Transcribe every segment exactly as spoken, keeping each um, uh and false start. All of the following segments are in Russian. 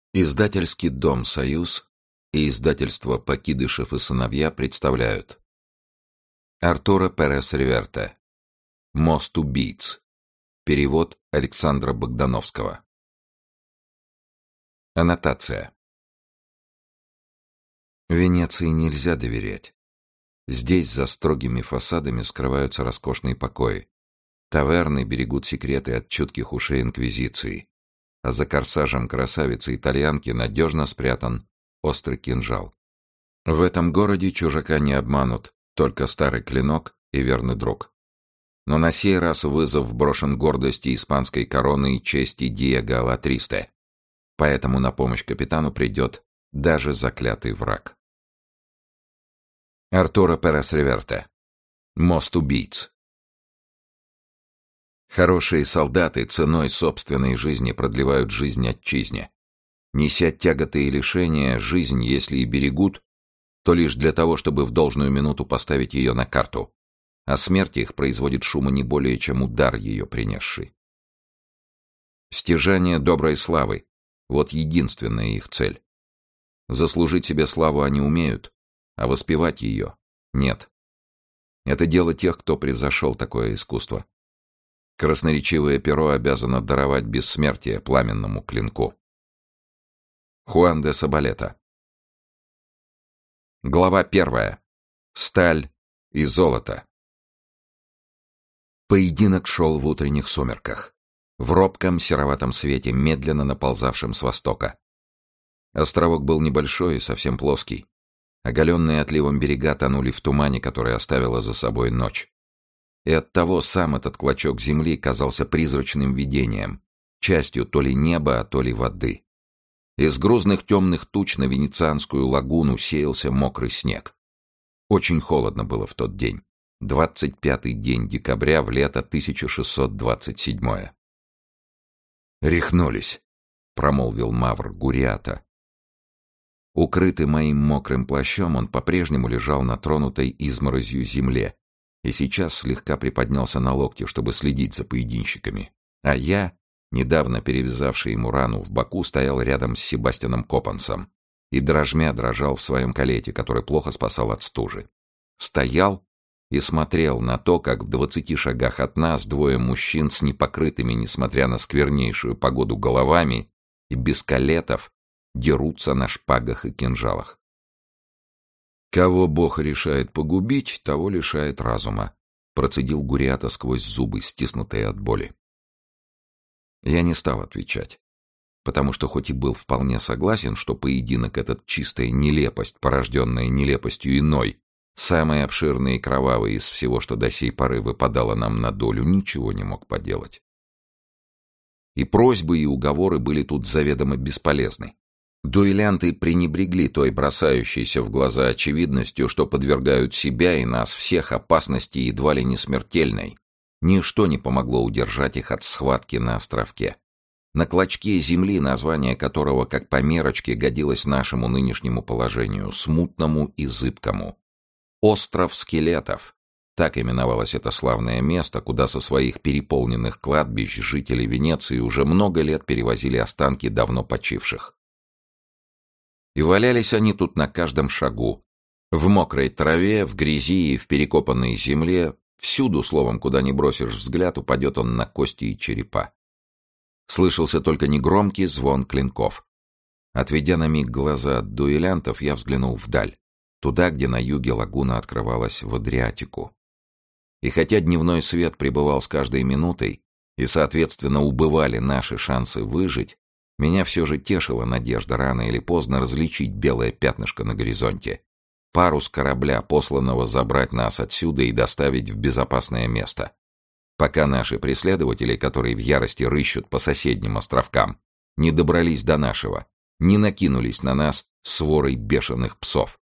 Издательский дом «Союз» и издательство «Покидышев и сыновья» представляют Артуро Перес-Реверте «Мост убийц». Перевод Александра Богдановского. Аннотация. Венеции нельзя доверять. Здесь за строгими фасадами скрываются роскошные покои. Таверны берегут секреты от чутких ушей инквизиции. А за корсажем красавицы-итальянки надежно спрятан острый кинжал. В этом городе чужака не обманут, только старый клинок и верный друг. Но на сей раз вызов брошен гордости испанской короны и чести Диего Алатристе. Поэтому на помощь капитану придет даже заклятый враг. Артуро Перес-Реверте. Мост убийц. Хорошие солдаты ценой собственной жизни продлевают жизнь отчизне. Неся тяготы и лишения, жизнь, если и берегут, то лишь для того, чтобы в должную минуту поставить ее на карту. А смерть их производит шума не более, чем удар ее принесший. Стяжание доброй славы — вот единственная их цель. Заслужить себе славу они умеют, а воспевать ее — нет. Это дело тех, кто превзошел такое искусство. Красноречивое перо обязано даровать бессмертие пламенному клинку. Хуан де Соболета. Глава первая. Сталь и золото. Поединок шел в утренних сумерках, в робком сероватом свете, медленно наползавшем с востока. Островок был небольшой и совсем плоский. Оголенные отливом берега тонули в тумане, который оставила за собой ночь. И оттого сам этот клочок земли казался призрачным видением, частью то ли неба, а то ли воды. Из грузных темных туч на Венецианскую лагуну сеялся мокрый снег. Очень холодно было в тот день, двадцать пятый день декабря в лето тысяча шестьсот двадцать седьмое. «Рехнулись», — промолвил Мавр Гуриата. Укрытый моим мокрым плащом, он по-прежнему лежал на тронутой изморозью земле, и сейчас слегка приподнялся на локте, чтобы следить за поединщиками. А я, недавно перевязавший ему рану в боку, стоял рядом с Себастьяном Копансом и дрожмя дрожал в своем калете, который плохо спасал от стужи. Стоял и смотрел на то, как в двадцати шагах от нас двое мужчин с непокрытыми, несмотря на сквернейшую погоду, головами и без калетов дерутся на шпагах и кинжалах. «Кого Бог решает погубить, того лишает разума», — процедил Гуриата сквозь зубы, стиснутые от боли. Я не стал отвечать, потому что хоть и был вполне согласен, что поединок этот чистая нелепость, порожденная нелепостью иной, самый обширный и кровавый из всего, что до сей поры выпадало нам на долю, ничего не мог поделать. И просьбы, и уговоры были тут заведомо бесполезны. Дуэлянты пренебрегли той бросающейся в глаза очевидностью, что подвергают себя и нас всех опасности едва ли не смертельной. Ничто не помогло удержать их от схватки на островке. На клочке земли, название которого, как по мерочке, годилось нашему нынешнему положению, смутному и зыбкому. Остров скелетов. Так именовалось это славное место, куда со своих переполненных кладбищ жители Венеции уже много лет перевозили останки давно почивших. И валялись они тут на каждом шагу. В мокрой траве, в грязи и в перекопанной земле, всюду, словом, куда ни бросишь взгляд, упадет он на кости и черепа. Слышался только негромкий звон клинков. Отведя на миг глаза от дуэлянтов, я взглянул вдаль, туда, где на юге лагуна открывалась в Адриатику. И хотя дневной свет пребывал с каждой минутой, и, соответственно, убывали наши шансы выжить, меня все же тешила надежда рано или поздно различить белое пятнышко на горизонте. Парус корабля, посланного забрать нас отсюда и доставить в безопасное место. Пока наши преследователи, которые в ярости рыщут по соседним островкам, не добрались до нашего, не накинулись на нас сворой бешеных псов.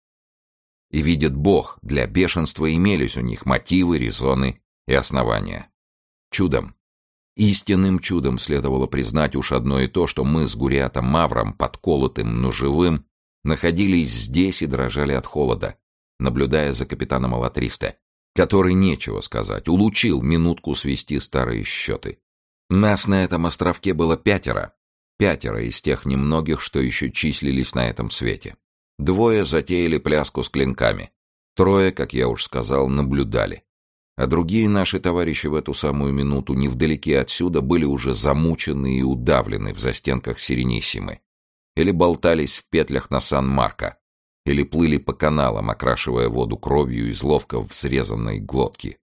И видит Бог, для бешенства имелись у них мотивы, резоны и основания. Чудом. Истинным чудом следовало признать уж одно и то, что мы с Гуриатом Мавром, подколотым, но живым, находились здесь и дрожали от холода, наблюдая за капитаном Алатристе, который, нечего сказать, улучил минутку свести старые счеты. Нас на этом островке было пятеро, Пятеро из тех немногих, что еще числились на этом свете. Двое затеяли пляску с клинками. Трое, как я уж сказал, наблюдали. А другие наши товарищи в эту самую минуту невдалеке отсюда были уже замучены и удавлены в застенках Серениссимы. Или болтались в петлях на Сан-Марко, или плыли по каналам, окрашивая воду кровью из ловко взрезанной глотки.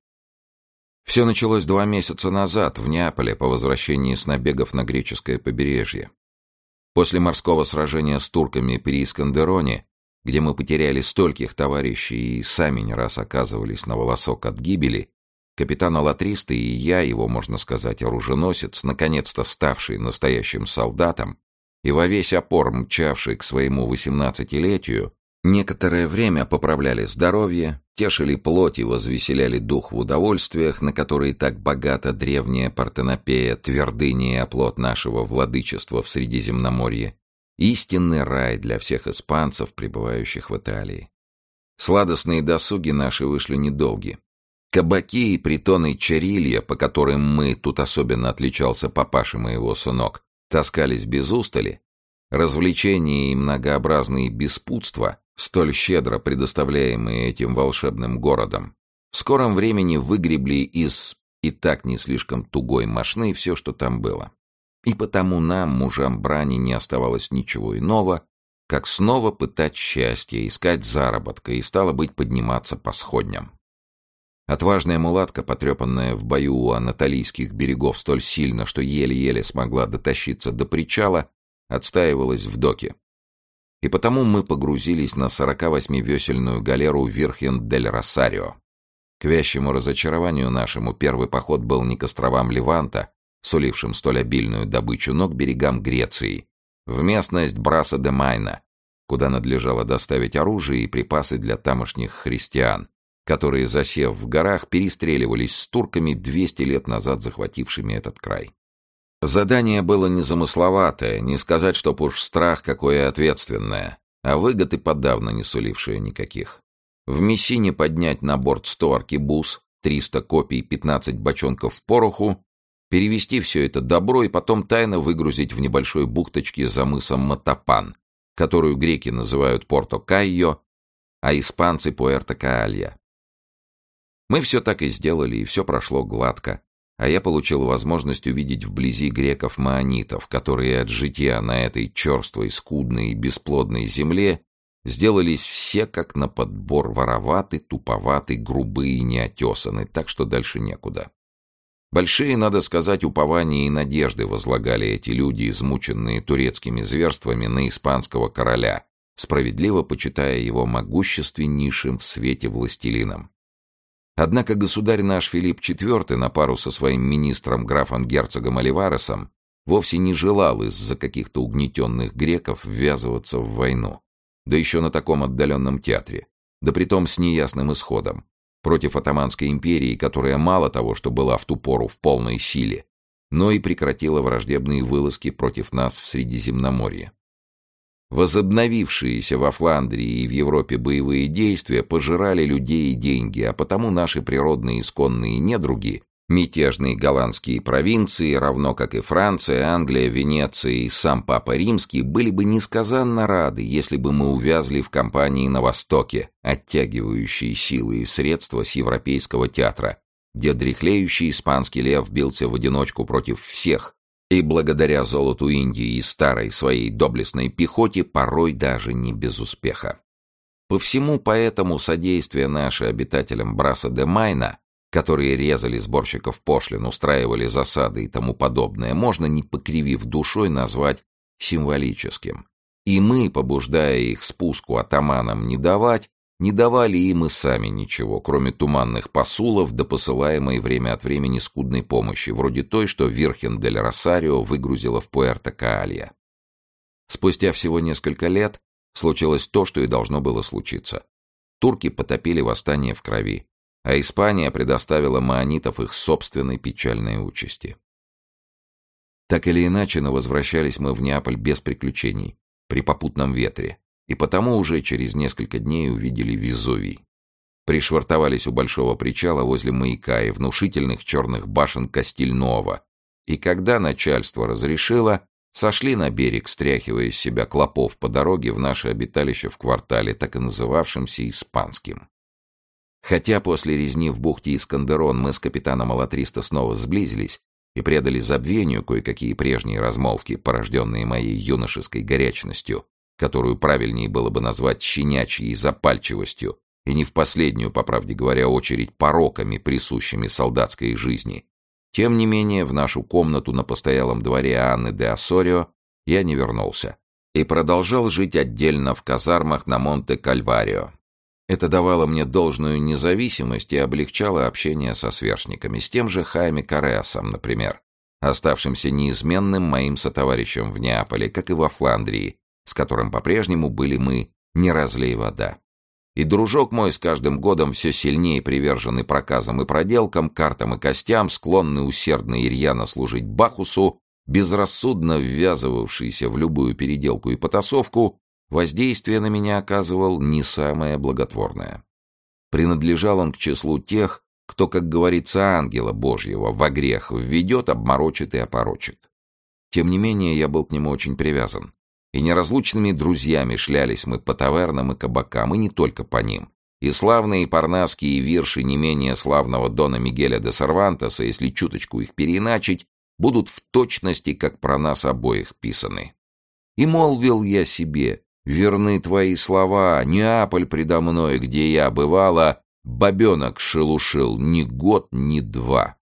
Все началось два месяца назад в Неаполе по возвращении с набегов на греческое побережье. После морского сражения с турками при Искандероне, где мы потеряли стольких товарищей и сами не раз оказывались на волосок от гибели, капитан Алатристо и я, его, можно сказать, оруженосец, наконец-то ставший настоящим солдатом и во весь опор мчавший к своему восемнадцатилетию, некоторое время поправляли здоровье, тешили плоть и возвеселяли дух в удовольствиях, на которые так богата древняя Партенопея, твердыня и оплот нашего владычества в Средиземноморье, истинный рай для всех испанцев, пребывающих в Италии. Сладостные досуги наши вышли недолги. Кабаки и притоны Чарилья, по которым мы, тут особенно отличался папаша моего сынок, таскались без устали, развлечения и многообразные беспутства, столь щедро предоставляемые этим волшебным городом, в скором времени выгребли из и так не слишком тугой мошны все, что там было. И потому нам, мужам брани, не оставалось ничего иного, как снова пытать счастье, искать заработка и, стало быть, подниматься по сходням. Отважная мулатка, потрепанная в бою у анатолийских берегов столь сильно, что еле-еле смогла дотащиться до причала, отстаивалась в доке. И потому мы погрузились на сорокавосьмивесельную галеру Вирхен-дель-Росарио. К вящему разочарованию нашему первый поход был не к островам Леванта, сулившим столь обильную добычу, но к берегам Греции, в местность Браса-де-Майна, куда надлежало доставить оружие и припасы для тамошних христиан, которые, засев в горах, перестреливались с турками двести лет назад захватившими этот край. Задание было незамысловатое, не сказать, чтоб уж страх какое ответственное, а выгоды подавно не сулившие никаких. В Мессине поднять на борт сто аркебуз, триста копий, пятнадцать бочонков пороху, перевести все это добро и потом тайно выгрузить в небольшой бухточке за мысом Матапан, которую греки называют Порто-Кайо, а испанцы Пуэрто-Каалья. Мы все так и сделали, и все прошло гладко, а я получил возможность увидеть вблизи греков-маонитов, которые от житья на этой черствой, скудной и бесплодной земле сделались все как на подбор вороваты, туповаты, грубые и неотесаны, так что дальше некуда. Большие, надо сказать, упования и надежды возлагали эти люди, измученные турецкими зверствами, на испанского короля, справедливо почитая его могущественнейшим в свете властелином. Однако государь наш Филипп четвёртый на пару со своим министром графом-герцогом Оливаресом вовсе не желал из-за каких-то угнетенных греков ввязываться в войну, да еще на таком отдаленном театре, да притом с неясным исходом, против Отtomанской империи, которая мало того, что была в ту пору в полной силе, но и прекратила враждебные вылазки против нас в Средиземноморье. Возобновившиеся во Фландрии и в Европе боевые действия пожирали людей и деньги, а потому наши природные исконные недруги, мятежные голландские провинции, равно как и Франция, Англия, Венеция и сам Папа Римский, были бы несказанно рады, если бы мы увязли в кампании на Востоке, оттягивающие силы и средства с европейского театра, где дряхлеющий испанский лев бился в одиночку против всех, и благодаря золоту Индии и старой своей доблестной пехоте порой даже не без успеха. По всему поэтому содействие наше обитателям Браса-де-Майна, которые резали сборщиков пошлин, устраивали засады и тому подобное, можно, не покривив душой, назвать символическим. И мы, побуждая их спуску атаманам не давать, не давали им и сами ничего, кроме туманных посулов да посылаемой время от времени скудной помощи, вроде той, что Вирхен-дель-Росарио выгрузила в Пуэрто-Каалья. Спустя всего несколько лет случилось то, что и должно было случиться. Турки потопили восстание в крови, а Испания предоставила маонитов их собственной печальной участи. Так или иначе, но возвращались мы в Неаполь без приключений, при попутном ветре, и потому уже через несколько дней увидели Везувий. Пришвартовались у большого причала возле маяка и внушительных черных башен Кастильнова, и когда начальство разрешило, Сошли на берег, стряхивая из себя клопов по дороге в наше обиталище в квартале, так и называвшемся Испанским. Хотя после резни в бухте Искандерон мы с капитаном Алатристо снова сблизились и предали забвению кое-какие прежние размолвки, порожденные моей юношеской горячностью, которую правильнее было бы назвать щенячьей запальчивостью, и не в последнюю, по правде говоря, очередь пороками, присущими солдатской жизни. Тем не менее, в нашу комнату на постоялом дворе Анны де Осорио я не вернулся и продолжал жить отдельно в казармах на Монте-Кальварио. Это давало мне должную независимость и облегчало общение со сверстниками, с тем же Хайме Карреасом, например, оставшимся неизменным моим сотоварищем в Неаполе, как и во Фландрии, с которым по-прежнему были мы не разлей вода. И дружок мой с каждым годом все сильнее приверженный проказам и проделкам, картам и костям, склонный усердно и рьяно служить Бахусу, безрассудно ввязывавшийся в любую переделку и потасовку, воздействие на меня оказывал не самое благотворное. Принадлежал он к числу тех, кто, как говорится, ангела Божьего во грех введет, обморочит и опорочит. Тем не менее, я был к нему очень привязан. И неразлучными друзьями шлялись мы по тавернам и кабакам, и не только по ним. И славные парнасские вирши не менее славного Дона Мигеля де Сервантеса, если чуточку их переиначить, будут в точности, как про нас обоих писаны. И молвил я себе: верны твои слова, Неаполь предо мной, где я бывала, бабенок шелушил ни год, ни два.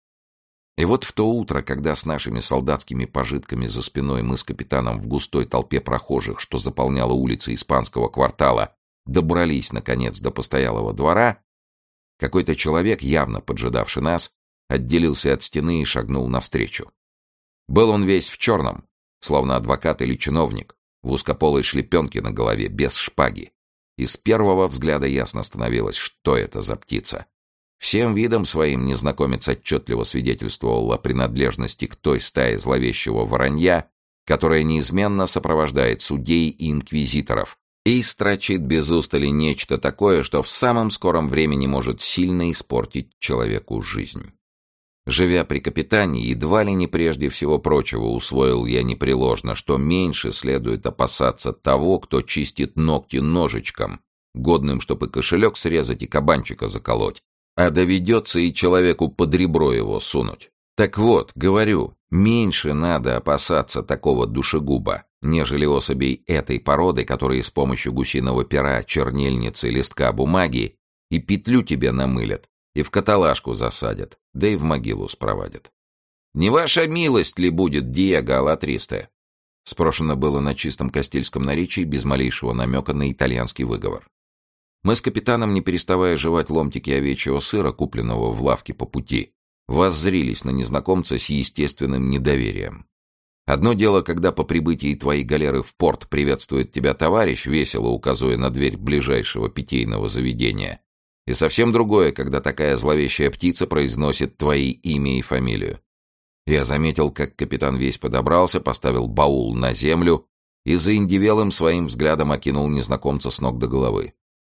И вот в то утро, когда с нашими солдатскими пожитками за спиной мы с капитаном в густой толпе прохожих, что заполняла улицы испанского квартала, добрались, наконец, до постоялого двора, какой-то человек, явно поджидавший нас, отделился от стены и шагнул навстречу. Был он весь в черном, словно адвокат или чиновник, в узкополой шлепенке на голове, без шпаги. И с первого взгляда ясно становилось, что это за птица. Всем видом своим незнакомец отчетливо свидетельствовал о принадлежности к той стае зловещего воронья, которая неизменно сопровождает судей и инквизиторов и строчит без устали нечто такое, что в самом скором времени может сильно испортить человеку жизнь. Живя при капитане, едва ли не прежде всего прочего усвоил я непреложно, что меньше следует опасаться того, кто чистит ногти ножичком, годным, чтобы кошелек срезать и кабанчика заколоть, а доведется и человеку под ребро его сунуть. Так вот, говорю, меньше надо опасаться такого душегуба, нежели особей этой породы, которые с помощью гусиного пера, чернильницы, листка бумаги и петлю тебе намылят, и в каталажку засадят, да и в могилу спровадят. «Не ваша милость ли будет, Диего Алатристе?» Спрошено было на чистом кастильском наречии, без малейшего намека на итальянский выговор. Мы с капитаном, не переставая жевать ломтики овечьего сыра, купленного в лавке по пути, воззрились на незнакомца с естественным недоверием. Одно дело, когда по прибытии твоей галеры в порт приветствует тебя товарищ, весело указывая на дверь ближайшего питейного заведения, и совсем другое, когда такая зловещая птица произносит твои имя и фамилию. Я заметил, как капитан весь подобрался, поставил баул на землю и заиндевелым своим взглядом окинул незнакомца с ног до головы.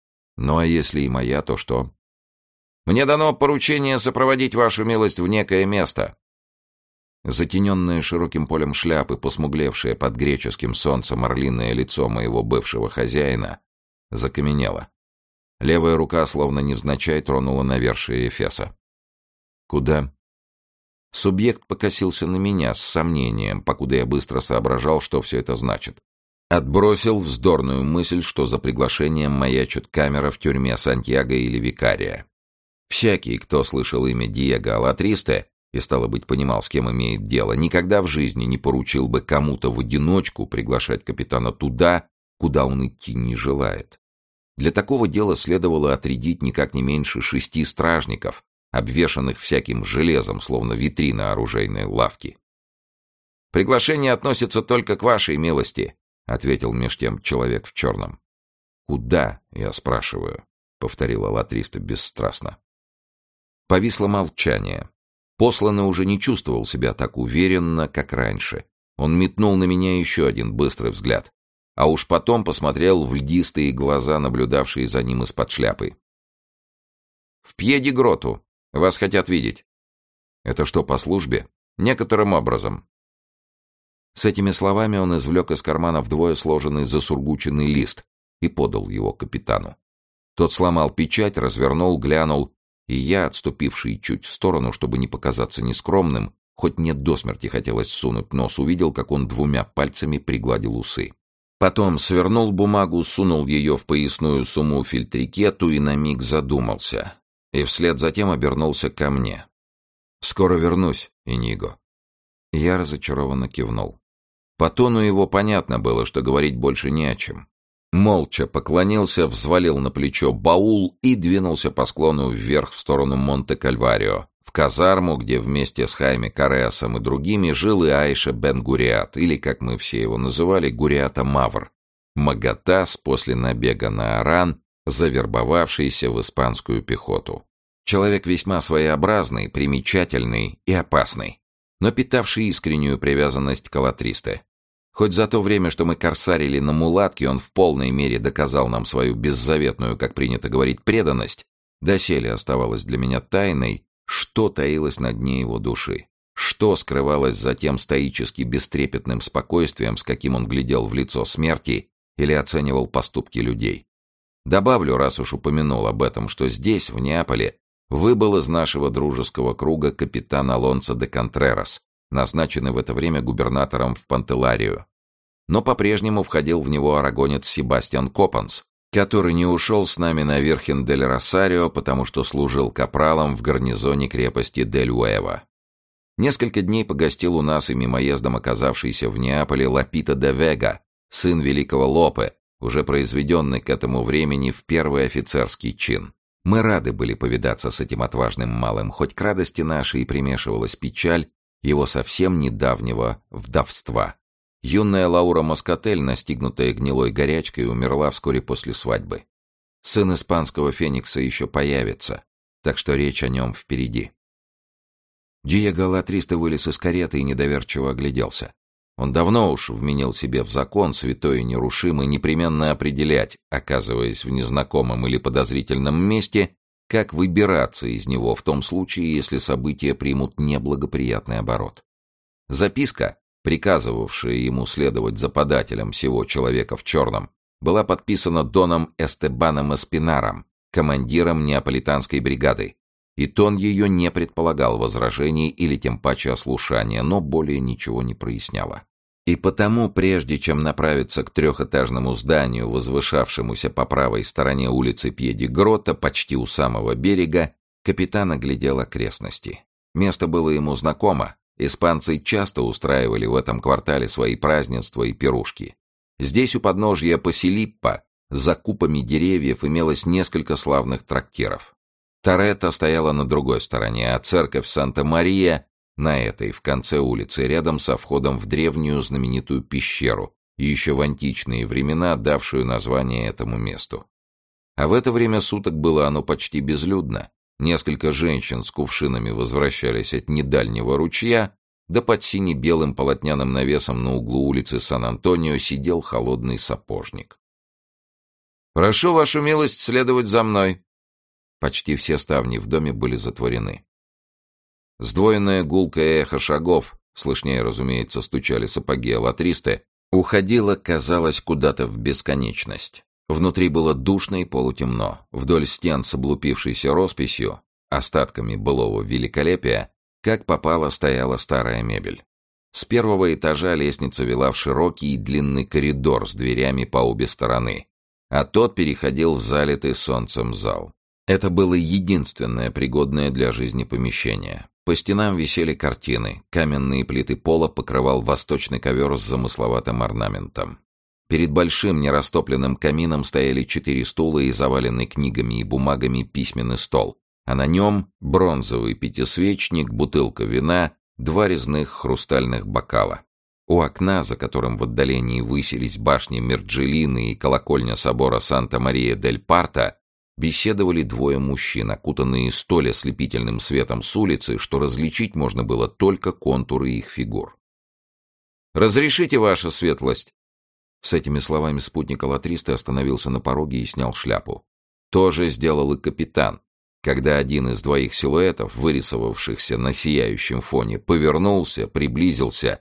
Ну а если и моя, то что? «Мне дано поручение сопроводить вашу милость в некое место». Затененное широким полем шляпы, посмуглевшее под греческим солнцем орлиное лицо моего бывшего хозяина, закаменело. Левая рука, словно невзначай, тронула навершие эфеса. «Куда?» Субъект покосился на меня с сомнением, покуда я быстро соображал, что все это значит. Отбросил вздорную мысль, что за приглашением маячит камера в тюрьме Сантьяго или Викария. Всякий, кто слышал имя Диего Алатристе и, стало быть, понимал, с кем имеет дело, никогда в жизни не поручил бы кому-то в одиночку приглашать капитана туда, куда он идти не желает. Для такого дела следовало отрядить никак не меньше шести стражников, обвешанных всяким железом, словно витрина оружейной лавки. «Приглашение относится только к вашей милости», — ответил меж тем человек в черном. «Куда, я спрашиваю?» — повторила Алатристе бесстрастно. Повисло молчание. Посланный уже не чувствовал себя так уверенно, как раньше. Он метнул на меня еще один быстрый взгляд, а уж потом посмотрел в льдистые глаза, наблюдавшие за ним из-под шляпы. «В Пьеди-Гроту. Вас хотят видеть». «Это что, по службе?» «Некоторым образом». С этими словами он извлек из кармана вдвое сложенный засургученный лист и подал его капитану. Тот сломал печать, развернул, глянул, и я, отступивший чуть в сторону, чтобы не показаться нескромным, хоть мне до смерти хотелось сунуть нос, увидел, как он двумя пальцами пригладил усы. Потом свернул бумагу, сунул ее в поясную сумму фельтрикету и на миг задумался. И вслед затем обернулся ко мне. «Скоро вернусь, Иниго». Я разочарованно кивнул. По тону его понятно было, что говорить больше не о чем. Молча поклонился, взвалил на плечо баул и двинулся по склону вверх в сторону Монте-Кальварио, в казарму, где вместе с Хайме Кареасом и другими жил и Айша Бен-Гуриат, или, как мы все его называли, Гуриата Мавр, Магатас после набега на Оран, завербовавшийся в испанскую пехоту. Человек весьма своеобразный, примечательный и опасный, но питавший искреннюю привязанность к Алатристе. Хоть за то время, что мы корсарили на мулатке, он в полной мере доказал нам свою беззаветную, как принято говорить, преданность, доселе оставалось для меня тайной, что таилось на дне его души, что скрывалось за тем стоически бестрепетным спокойствием, с каким он глядел в лицо смерти или оценивал поступки людей. Добавлю, раз уж упомянул об этом, что здесь, в Неаполе, выбыл из нашего дружеского круга капитан Алонсо де Контрерас, назначенный в это время губернатором в Пантеларию. Но по-прежнему входил в него арагонец Себастьян Копанс, который не ушел с нами на Вирхен-дель-Росарио, потому что служил капралом в гарнизоне крепости Дель-Уэва. Несколько дней погостил у нас и мимоездом оказавшийся в Неаполе Лапита де Вега, сын великого Лопе, уже произведенный к этому времени в первый офицерский чин. Мы рады были повидаться с этим отважным малым, хоть к радости нашей и примешивалась печаль его совсем недавнего вдовства. Юная Лаура Москатель, настигнутая гнилой горячкой, умерла вскоре после свадьбы. Сын испанского феникса еще появится, так что речь о нем впереди. Диего Алатристе вылез из кареты и недоверчиво огляделся. Он давно уж вменил себе в закон, святой и нерушимый, непременно определять, оказываясь в незнакомом или подозрительном месте, как выбираться из него в том случае, если события примут неблагоприятный оборот. Записка, приказывавшая ему следовать за подателем всего человека в черном, была подписана доном Эстебаном Эспинаром, командиром неаполитанской бригады, и тон ее не предполагал возражений или тем паче ослушания, но более ничего не проясняло. И потому, прежде чем направиться к трехэтажному зданию, возвышавшемуся по правой стороне улицы Пьеди-Грота, почти у самого берега, капитан оглядел окрестности. Место было ему знакомо, испанцы часто устраивали в этом квартале свои празднества и пирушки. Здесь у подножья Паселиппа, за купами деревьев, имелось несколько славных трактиров. Торетто стояла на другой стороне, а церковь Санта-Мария на этой, в конце улицы, рядом со входом в древнюю знаменитую пещеру, еще в античные времена давшую название этому месту. А в это время суток было оно почти безлюдно. Несколько женщин с кувшинами возвращались от недальнего ручья, да под сине-белым полотняным навесом на углу улицы Сан-Антонио сидел холодный сапожник. «Прошу вашу милость следовать за мной». Почти все ставни в доме были затворены. Сдвоенное гулкое эхо шагов, слышнее, разумеется, стучали сапоги Алатристе, уходило, казалось, куда-то в бесконечность. Внутри было душно и полутемно. Вдоль стен с облупившейся росписью, остатками былого великолепия, как попало, стояла старая мебель. С первого этажа лестница вела в широкий и длинный коридор с дверями по обе стороны, а тот переходил в залитый солнцем зал. Это было единственное пригодное для жизни помещение. По стенам висели картины, каменные плиты пола покрывал восточный ковер с замысловатым орнаментом. Перед большим нерастопленным камином стояли четыре стула и заваленный книгами и бумагами письменный стол, а на нем бронзовый пятисвечник, бутылка вина, два резных хрустальных бокала. У окна, за которым в отдалении высились башни Мерджелины и колокольня собора Санта-Мария-дель-Парта, беседовали двое мужчин, окутанные столь ослепительным светом с улицы, что различить можно было только контуры их фигур. «Разрешите, ваша светлость?» С этими словами спутник Алатристе остановился на пороге и снял шляпу. То же сделал и капитан, когда один из двоих силуэтов, вырисовавшихся на сияющем фоне, повернулся, приблизился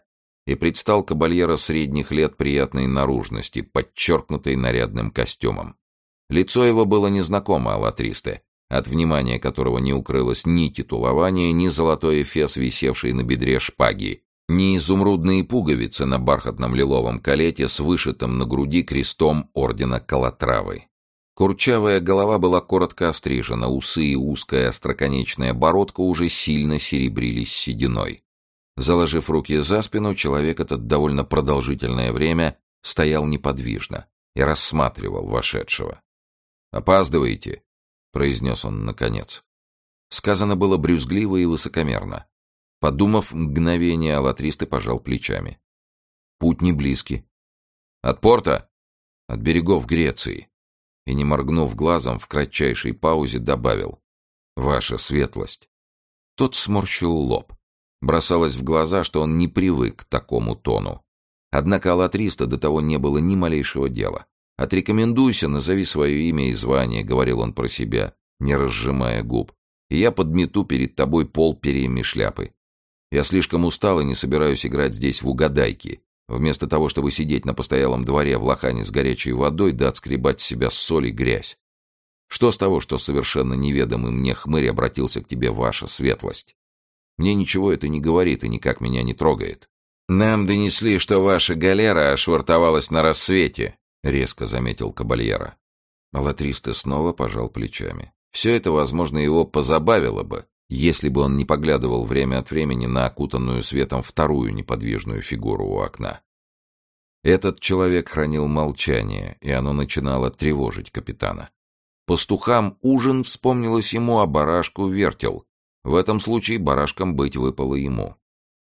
и предстал кабальеро средних лет приятной наружности, подчеркнутой нарядным костюмом. Лицо его было незнакомо Алатристе, от внимания которого не укрылось ни титулование, ни золотой эфес, висевший на бедре шпаги, ни изумрудные пуговицы на бархатном лиловом калете с вышитым на груди крестом ордена Калатравы. Курчавая голова была коротко острижена, усы и узкая остроконечная бородка уже сильно серебрились сединой. Заложив руки за спину, человек этот довольно продолжительное время стоял неподвижно и рассматривал вошедшего. «Опаздываете», — произнес он наконец. Сказано было брюзгливо и высокомерно. Подумав мгновение, Алатристе пожал плечами. «Путь не близкий. От порта? От берегов Греции». И, не моргнув глазом, в кратчайшей паузе добавил: «Ваша светлость». Тот сморщил лоб. Бросалось в глаза, что он не привык к такому тону. Однако Алатристе до того не было ни малейшего дела. «Отрекомендуйся, назови свое имя и звание», — говорил он про себя, не разжимая губ, «и я подмету перед тобой пол перьями шляпы. Я слишком устал и не собираюсь играть здесь в угадайки. Вместо того, чтобы сидеть на постоялом дворе в лохане с горячей водой да отскребать с себя соль и грязь. Что с того, что совершенно неведомый мне хмырь обратился к тебе, ваша светлость? Мне ничего это не говорит и никак меня не трогает». «Нам донесли, что ваша галера ошвартовалась на рассвете», — резко заметил кабальеро. Алатристе снова пожал плечами. Все это, возможно, его позабавило бы, если бы он не поглядывал время от времени на окутанную светом вторую неподвижную фигуру у окна. Этот человек хранил молчание, и оно начинало тревожить капитана. Пастухам ужин вспомнилось ему, а барашку вертел. В этом случае барашком быть выпало ему.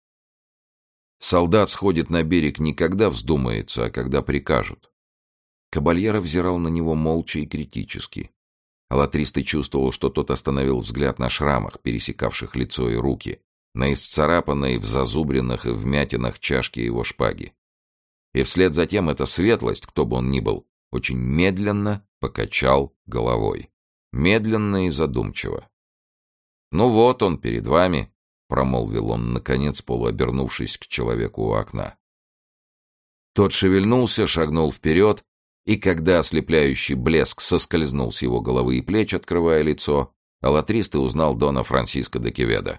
Солдат сходит на берег не когда вздумается, а когда прикажут. Кабальеро взирал на него молча и критически. Алатристе чувствовал, что тот остановил взгляд на шрамах, пересекавших лицо и руки, на исцарапанной в зазубринах и вмятинах чашки его шпаги. И вслед за тем эта светлость, кто бы он ни был, очень медленно покачал головой. Медленно и задумчиво. «Ну вот он перед вами», — промолвил он, наконец, полуобернувшись к человеку у окна. Тот шевельнулся, шагнул вперед, и когда ослепляющий блеск соскользнул с его головы и плеч, открывая лицо, Алатристе узнал дона Франсиско де Кеведо.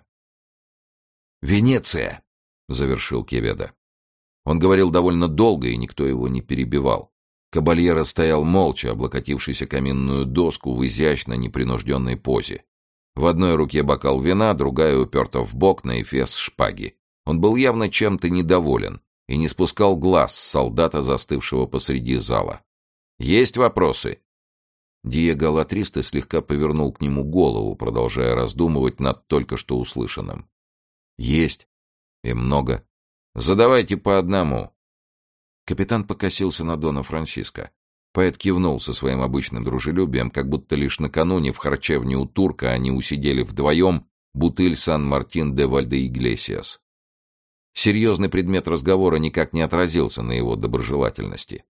«Венеция!» — завершил Кеведо. Он говорил довольно долго, и никто его не перебивал. Кабальеро стоял молча, облокотившись о каминную доску в изящно непринужденной позе. В одной руке бокал вина, другая уперта в бок на эфес шпаги. Он был явно чем-то недоволен и не спускал глаз с солдата, застывшего посреди зала. «Есть вопросы?» Диего Алатристе слегка повернул к нему голову, продолжая раздумывать над только что услышанным. «Есть. И много. Задавайте по одному». Капитан покосился на дона Франсиско. Поэт кивнул со своим обычным дружелюбием, как будто лишь накануне в харчевне у турка они усидели вдвоем бутыль Сан-Мартин де Вальде-Иглесиас. Серьезный предмет разговора никак не отразился на его доброжелательности.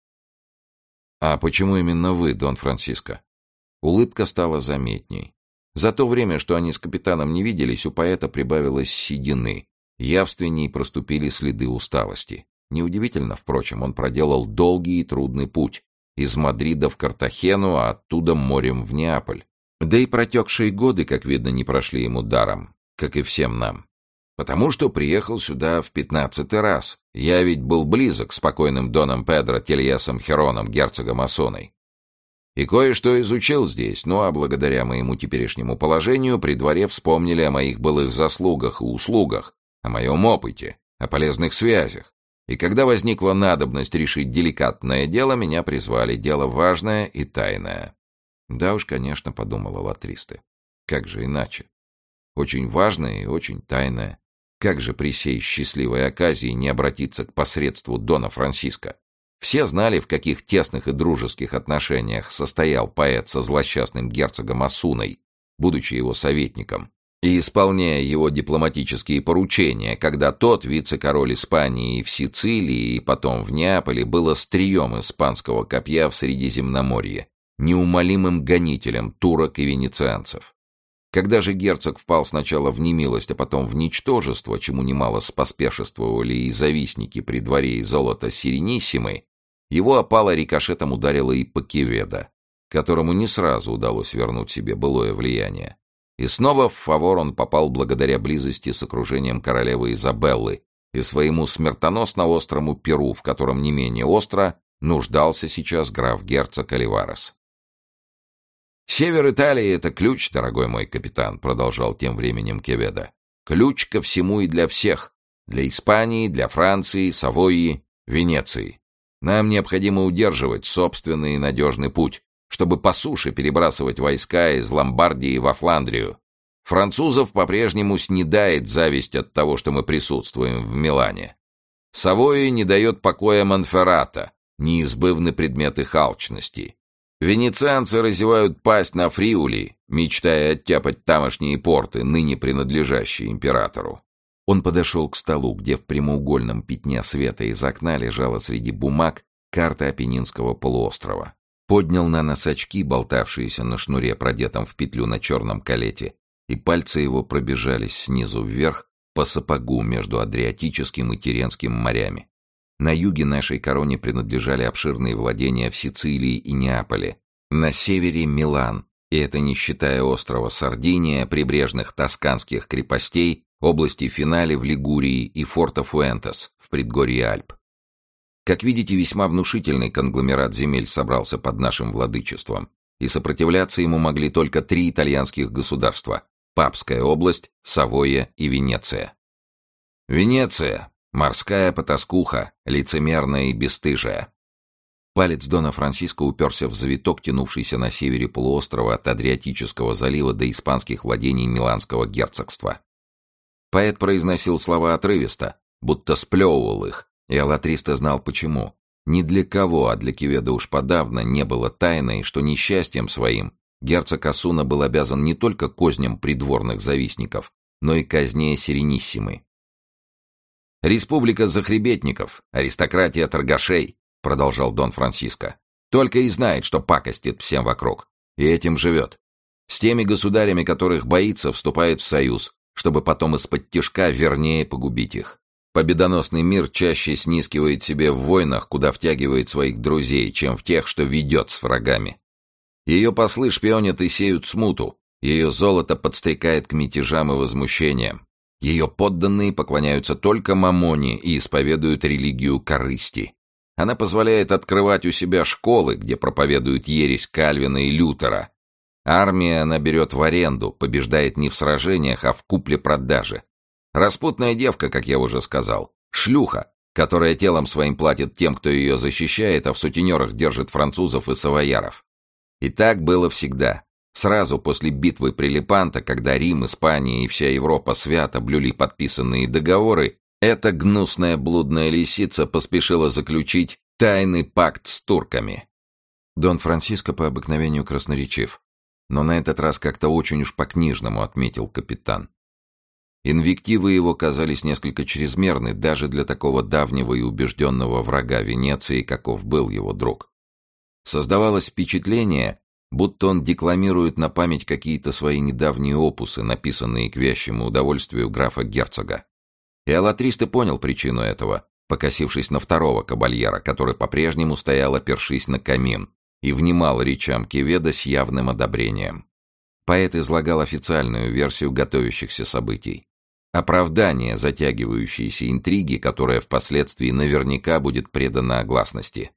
«А почему именно вы, дон Франсиско?» Улыбка стала заметней. За то время, что они с капитаном не виделись, у поэта прибавилось седины. Явственней проступили следы усталости. Неудивительно, впрочем, он проделал долгий и трудный путь. Из Мадрида в Картахену, а оттуда морем в Неаполь. Да и протекшие годы, как видно, не прошли ему даром, как и всем нам. Потому что приехал сюда в пятнадцатый раз. Я ведь был близок с покойным доном Педро Тельесом Хероном, герцогом Осоной. И кое-что изучил здесь, ну а благодаря моему теперешнему положению при дворе вспомнили о моих былых заслугах и услугах, о моем опыте, о полезных связях. И когда возникла надобность решить деликатное дело, меня призвали. Дело важное и тайное. Да уж, конечно, подумал Алатристе. Как же иначе? Очень важное и очень тайное. Как же при сей счастливой оказии не обратиться к посредству дона Франсиско? Все знали, в каких тесных и дружеских отношениях состоял поэт со злосчастным герцогом Осуной, будучи его советником, и исполняя его дипломатические поручения, когда тот, вице-король Испании в Сицилии и потом в Неаполе, был острием испанского копья в Средиземноморье, неумолимым гонителем турок и венецианцев. Когда же герцог впал сначала в немилость, а потом в ничтожество, чему немало споспешествовали и завистники при дворе и золота Сирениссимы, его опала рикошетом ударила и по Кеведо, которому не сразу удалось вернуть себе былое влияние. И снова в фавор он попал благодаря близости с окружением королевы Изабеллы и своему смертоносно острому перу, в котором не менее остро нуждался сейчас граф-герцог Оливарес. «Север Италии — это ключ, дорогой мой капитан», — продолжал тем временем Кеведо. «Ключ ко всему и для всех. Для Испании, для Франции, Савойи, Венеции. Нам необходимо удерживать собственный надежный путь, чтобы по суше перебрасывать войска из Ломбардии во Фландрию. Французов по-прежнему снедает зависть от того, что мы присутствуем в Милане. Савойи не дает покоя Монферрато, неизбывный предмет их алчности. Венецианцы разевают пасть на Фриули, мечтая оттяпать тамошние порты, ныне принадлежащие императору». Он подошел к столу, где в прямоугольном пятне света из окна лежала среди бумаг карта Апеннинского полуострова. Поднял на нос очки, болтавшиеся на шнуре, продетом в петлю на черном калете, и пальцы его пробежались снизу вверх по сапогу между Адриатическим и Тиренским морями. На юге нашей короне принадлежали обширные владения в Сицилии и Неаполе, на севере — Милан, и это не считая острова Сардиния, прибрежных тосканских крепостей, области Финале в Лигурии и форта Фуэнтес в предгорье Альп. Как видите, весьма внушительный конгломерат земель собрался под нашим владычеством, и сопротивляться ему могли только три итальянских государства — Папская область, Савойя и Венеция. Венеция — морская потаскуха, лицемерная и бесстыжая. Палец Дона Франсиско уперся в завиток, тянувшийся на севере полуострова от Адриатического залива до испанских владений Миланского герцогства. Поэт произносил слова отрывисто, будто сплевывал их, и Алатристо знал почему. Ни для кого, а для Кеведо уж подавно, не было тайной, что несчастьем своим герцог Осуна был обязан не только козням придворных завистников, но и казне Сирениссимы. «Республика захребетников, аристократия торгашей», — продолжал Дон Франсиско, — «только и знает, что пакостит всем вокруг, и этим живет. С теми государями, которых боится, вступает в союз, чтобы потом из-под тишка вернее погубить их. Победоносный мир чаще снискивает себе в войнах, куда втягивает своих друзей, чем в тех, что ведет с врагами. Ее послы шпионят и сеют смуту, ее золото подстрекает к мятежам и возмущениям. Ее подданные поклоняются только Мамоне и исповедуют религию корысти. Она позволяет открывать у себя школы, где проповедуют ересь Кальвина и Лютера. Армия она берет в аренду, побеждает не в сражениях, а в купле-продаже. Распутная девка, как я уже сказал, шлюха, которая телом своим платит тем, кто ее защищает, а в сутенерах держит французов и савояров. И так было всегда. Сразу после битвы при Лепанто, когда Рим, Испания и вся Европа свято блюли подписанные договоры, эта гнусная блудная лисица поспешила заключить тайный пакт с турками. Дон Франсиско по обыкновению красноречив, но на этот раз как-то очень уж по-книжному, отметил капитан. Инвективы его казались несколько чрезмерны даже для такого давнего и убежденного врага Венеции, каков был его друг. Создавалось впечатление, будто он декламирует на память какие-то свои недавние опусы, написанные к вящему удовольствию графа-герцога. И Алатристо понял причину этого, покосившись на второго кабальера, который по-прежнему стоял, опершись на камин, и внимал речам Кеведо с явным одобрением. Поэт излагал официальную версию готовящихся событий. Оправдание затягивающейся интриги, которая впоследствии наверняка будет предана гласности.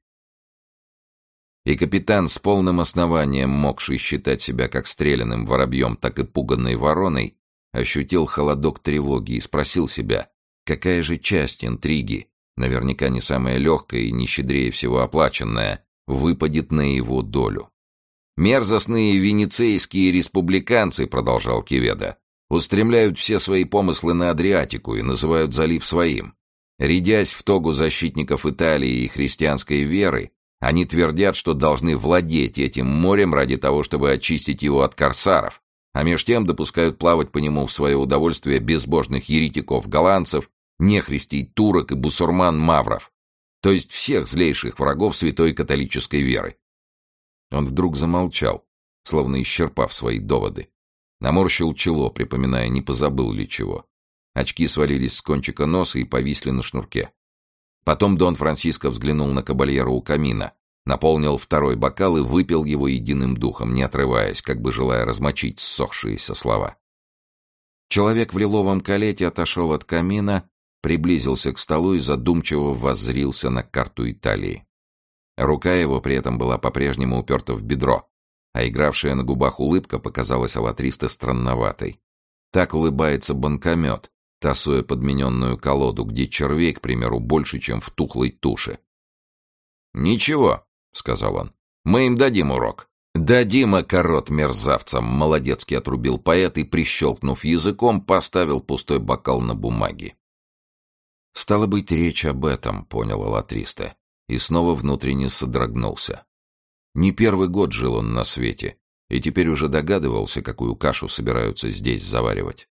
И капитан, с полным основанием могший считать себя как стрелянным воробьем, так и пуганной вороной, ощутил холодок тревоги и спросил себя, какая же часть интриги, наверняка не самая легкая и не щедрее всего оплаченная, выпадет на его долю. «Мерзостные венецейские республиканцы», — продолжал Кеведо, устремляют все свои помыслы на Адриатику и называют залив своим. Рядясь в тогу защитников Италии и христианской веры, они твердят, что должны владеть этим морем ради того, чтобы очистить его от корсаров, а меж тем допускают плавать по нему в свое удовольствие безбожных еретиков-голландцев, нехристей, турок и бусурман-мавров, то есть всех злейших врагов святой католической веры. Он вдруг замолчал, словно исчерпав свои доводы. Наморщил чело, припоминая, не позабыл ли чего. Очки свалились с кончика носа и повисли на шнурке. Потом Дон Франсиско взглянул на кабальера у камина, наполнил второй бокал и выпил его единым духом, не отрываясь, как бы желая размочить ссохшиеся слова. Человек в лиловом калете отошел от камина, приблизился к столу и задумчиво воззрился на карту Италии. Рука его при этом была по-прежнему уперта в бедро, а игравшая на губах улыбка показалась Алатристо странноватой. Так улыбается банкомет, тасуя подмененную колоду, где червей, к примеру, больше, чем в тухлой туше. «Ничего», — сказал он, — «мы им дадим урок». «Дадим окорот мерзавцам», — молодецки отрубил поэт и, прищелкнув языком, поставил пустой бокал на бумаге. «Стало быть, речь об этом», — понял Алатристо, и снова внутренне содрогнулся. Не первый год жил он на свете, и теперь уже догадывался, какую кашу собираются здесь заваривать.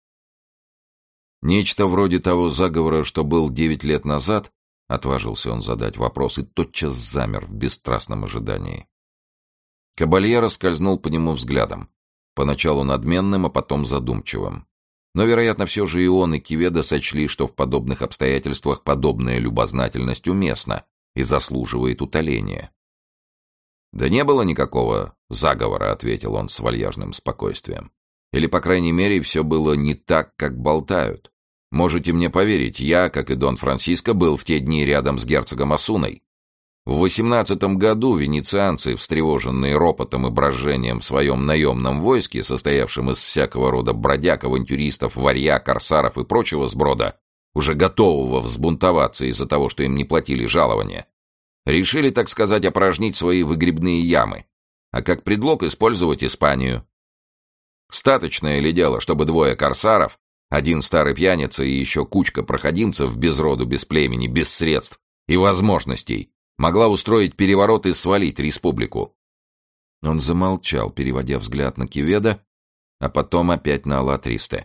«Нечто вроде того заговора, что был девять лет назад?» — отважился он задать вопрос и тотчас замер в бесстрастном ожидании. Кабальеро скользнул по нему взглядом, поначалу надменным, а потом задумчивым. Но, вероятно, все же и он, и Кеведо сочли, что в подобных обстоятельствах подобная любознательность уместна и заслуживает утоления. «Да не было никакого заговора», — ответил он с вальяжным спокойствием. «Или, по крайней мере, все было не так, как болтают. Можете мне поверить, я, как и Дон Франсиско, был в те дни рядом с герцогом Осуной. В восемнадцатом году венецианцы, встревоженные ропотом и брожением в своем наемном войске, состоявшем из всякого рода бродяг, авантюристов, варья, корсаров и прочего сброда, уже готового взбунтоваться из-за того, что им не платили жалования, решили, так сказать, опорожнить свои выгребные ямы, а как предлог использовать Испанию. Статочное ли дело, чтобы двое корсаров, один старый пьяница и еще кучка проходимцев без роду, без племени, без средств и возможностей, могла устроить переворот и свалить республику?» Он замолчал, переводя взгляд на Кеведо, а потом опять на Алатристо.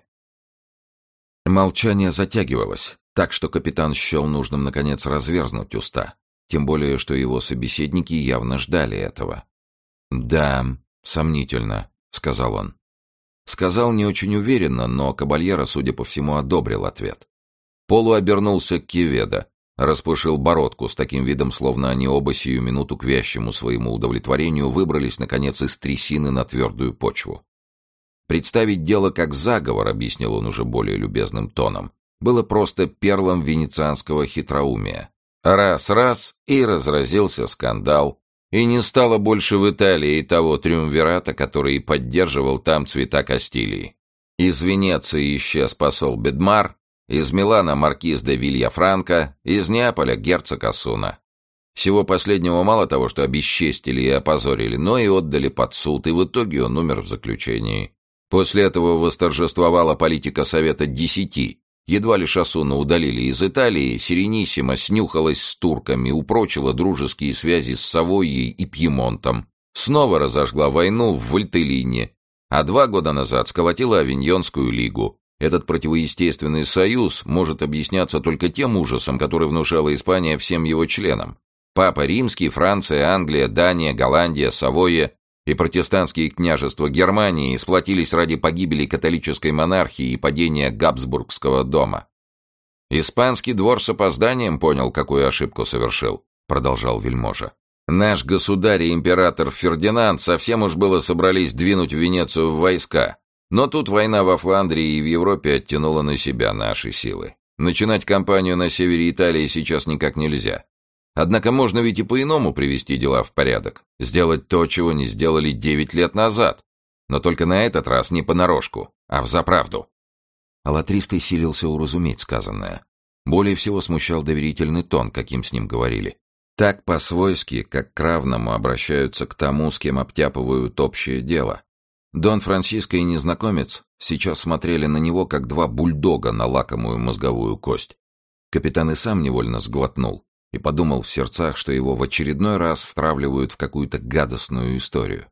Молчание затягивалось, так что капитан счел нужным, наконец, разверзнуть уста, тем более, что его собеседники явно ждали этого. «Да, сомнительно», — сказал он. Сказал не очень уверенно, но кабальеро, судя по всему, одобрил ответ. Полу обернулся к Кеведо, распушил бородку с таким видом, словно они оба сию минуту к вящему своему удовлетворению выбрались, наконец, из трясины на твердую почву. Представить дело как заговор, объяснил он уже более любезным тоном, было просто перлом венецианского хитроумия. Раз-раз, и разразился скандал, и не стало больше в Италии того триумвирата, который поддерживал там цвета Кастилии. Из Венеции исчез посол Бедмар, из Милана маркиз де Вильяфранко, из Неаполя герцог Осуна. Всего последнего мало того, что обесчестили и опозорили, но и отдали под суд, и в итоге он умер в заключении. После этого восторжествовала политика Совета Десяти. Едва лишь Осуну удалили из Италии, Серениссимо снюхалась с турками, упрочила дружеские связи с Савойей и Пьемонтом, снова разожгла войну в Вальтеллине, а два года назад сколотила Авиньонскую лигу. Этот противоестественный союз может объясняться только тем ужасом, который внушала Испания всем его членам. Папа Римский, Франция, Англия, Дания, Голландия, Савойя и протестантские княжества Германии сплотились ради погибели католической монархии и падения Габсбургского дома. «Испанский двор с опозданием понял, какую ошибку совершил», — продолжал вельможа. «Наш государь и император Фердинанд совсем уж было собрались двинуть в Венецию в войска, но тут война во Фландрии и в Европе оттянула на себя наши силы. Начинать кампанию на севере Италии сейчас никак нельзя. Однако можно ведь и по-иному привести дела в порядок, сделать то, чего не сделали девять лет назад, но только на этот раз не понарошку, а взаправду». Алатристо силился уразуметь сказанное. Более всего смущал доверительный тон, каким с ним говорили. Так по-свойски, как к равному, обращаются к тому, с кем обтяпывают общее дело. Дон Франсиско и незнакомец сейчас смотрели на него, как два бульдога на лакомую мозговую кость. Капитан и сам невольно сглотнул и подумал в сердцах, что его в очередной раз втравливают в какую-то гадостную историю.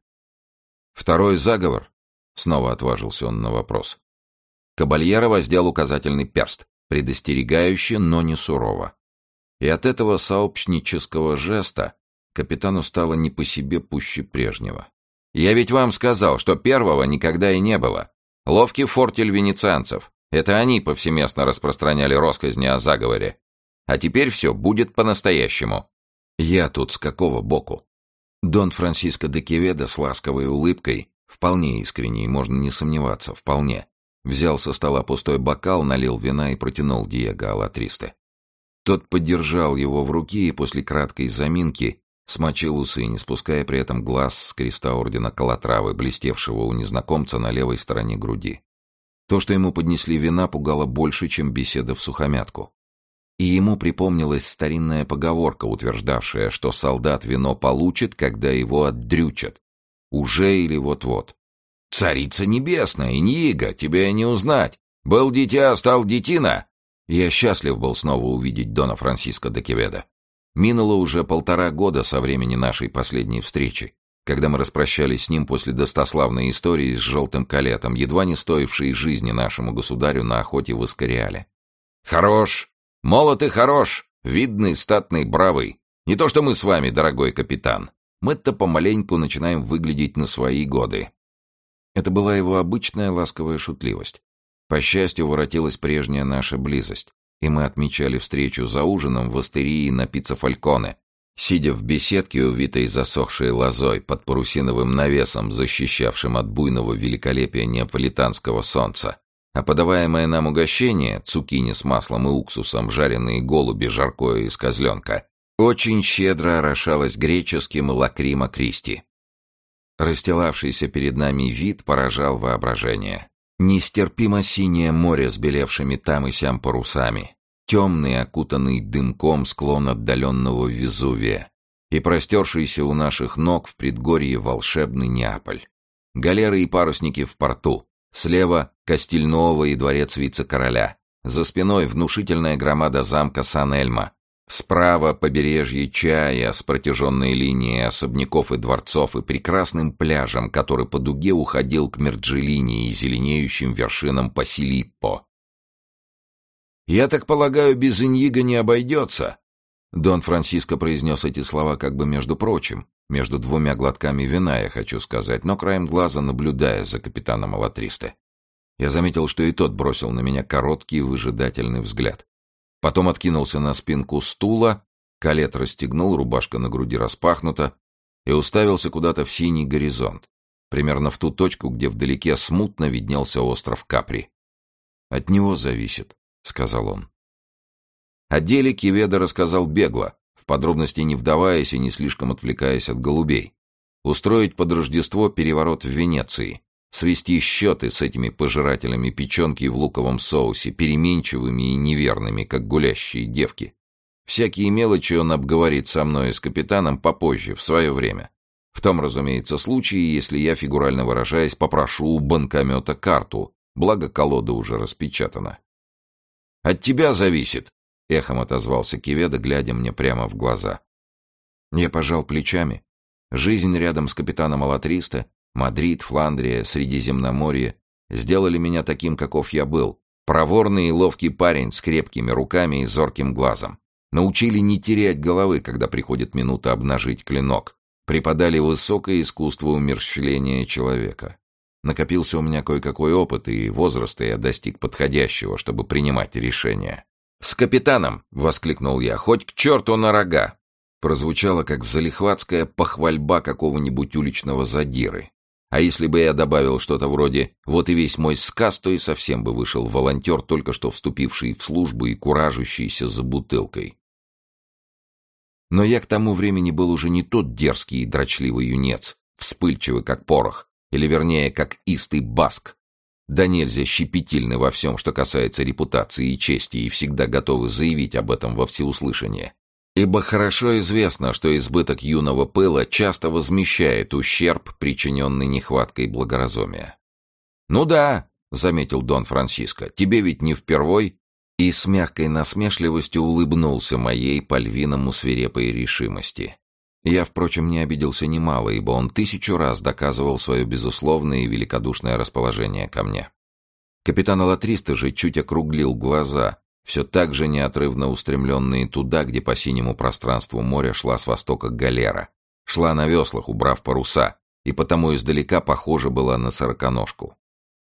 «Второй заговор?» — снова отважился он на вопрос. Кабальеро воздел указательный перст, предостерегающе, но не сурово. И от этого сообщнического жеста капитану стало не по себе пуще прежнего. «Я ведь вам сказал, что первого никогда и не было. Ловкий фортель венецианцев. Это они повсеместно распространяли россказни о заговоре. А теперь все будет по-настоящему. Я тут с какого боку? Дон Франсиско де Кеведо с ласковой улыбкой, вполне искренней, можно не сомневаться, вполне, взял со стола пустой бокал, налил вина и протянул Диего Алатристе. Тот подержал его в руке и после краткой заминки смочил усы, не спуская при этом глаз с креста ордена Калатравы, блестевшего у незнакомца на левой стороне груди. То, что ему поднесли вина, пугало больше, чем беседа всухомятку. И ему припомнилась старинная поговорка, утверждавшая, что солдат вино получит, когда его отдрючат. Уже или вот-вот. «Царица небесная, Иньиго, тебя и не узнать! Был дитя, стал детина!» Я счастлив был снова увидеть Дона Франсиско де Кеведо. Минуло уже полтора года со времени нашей последней встречи, когда мы распрощались с ним после достославной истории с желтым калетом, едва не стоившей жизни нашему государю на охоте в Эскориале. «Хорош! Молод и хорош! Видный, статный, бравый! Не то что мы с вами, дорогой капитан. Мы-то помаленьку начинаем выглядеть на свои годы». Это была его обычная ласковая шутливость. По счастью, воротилась прежняя наша близость, и мы отмечали встречу за ужином в остерии на Пицца Фальконе, сидя в беседке, увитой засохшей лозой, под парусиновым навесом, защищавшим от буйного великолепия неаполитанского солнца. А подаваемое нам угощение, цукини с маслом и уксусом, жареные голуби, жаркое из козленка, очень щедро орошалось греческим лакрима Кристи. Расстилавшийся перед нами вид поражал воображение. Нестерпимо синее море с белевшими там и сям парусами, темный, окутанный дымком склон отдаленного Везувия и простершийся у наших ног в предгорье волшебный Неаполь. Галеры и парусники в порту, слева Кастильново и дворец вице-короля, за спиной внушительная громада замка Сан-Эльмо, справа побережье Чая с протяженной линией особняков и дворцов и прекрасным пляжем, который по дуге уходил к Мерджелине и зеленеющим вершинам Пасилиппо. «Я так полагаю, без Иньиго не обойдется?» Дон Франсиско произнес эти слова как бы между прочим, между двумя глотками вина, я хочу сказать, но краем глаза наблюдая за капитаном Алатристе. Я заметил, что и тот бросил на меня короткий выжидательный взгляд. Потом откинулся на спинку стула, калет расстегнул, рубашка на груди распахнута, и уставился куда-то в синий горизонт, примерно в ту точку, где вдалеке смутно виднелся остров Капри. «От него зависит», — сказал он. О деле Кеведо рассказал бегло, в подробности не вдаваясь и не слишком отвлекаясь от голубей. Устроить под Рождество переворот в Венеции, свести счеты с этими пожирателями печенки в луковом соусе, переменчивыми и неверными, как гулящие девки. Всякие мелочи он обговорит со мной и с капитаном попозже, в свое время. В том, разумеется, случае, если я, фигурально выражаясь, попрошу у банкомета карту, благо колода уже распечатана. «От тебя зависит», — эхом отозвался Кеведо, глядя мне прямо в глаза. Я пожал плечами. Жизнь рядом с капитаном Алатристе, Мадрид, Фландрия, Средиземноморье сделали меня таким, каков я был. Проворный и ловкий парень с крепкими руками и зорким глазом. Научили не терять головы, когда приходит минута обнажить клинок. Преподали высокое искусство умерщвления человека. Накопился у меня кое-какой опыт, и возраста я достиг подходящего, чтобы принимать решения. «С капитаном!» — воскликнул я. «Хоть к черту на рога!» Прозвучало, как залихватская похвальба какого-нибудь уличного задиры. А если бы я добавил что-то вроде «вот и весь мой сказ», то и совсем бы вышел волонтер, только что вступивший в службу и куражащийся за бутылкой. Но я к тому времени был уже не тот дерзкий и дрочливый юнец, вспыльчивый как порох, или вернее, как истый баск, да нельзя щепетильный во всем, что касается репутации и чести, и всегда готовы заявить об этом во всеуслышание. Ибо хорошо известно, что избыток юного пыла часто возмещает ущерб, причиненный нехваткой благоразумия. «Ну да», — заметил Дон Франсиско, — «тебе ведь не впервой». И с мягкой насмешливостью улыбнулся моей по-львиному свирепой решимости. Я, впрочем, не обиделся немало, ибо он тысячу раз доказывал свое безусловное и великодушное расположение ко мне. Капитан Алатристе же чуть округлил глаза, все так же неотрывно устремленные туда, где по синему пространству моря шла с востока галера. Шла на веслах, убрав паруса, и потому издалека похожа была на сороконожку.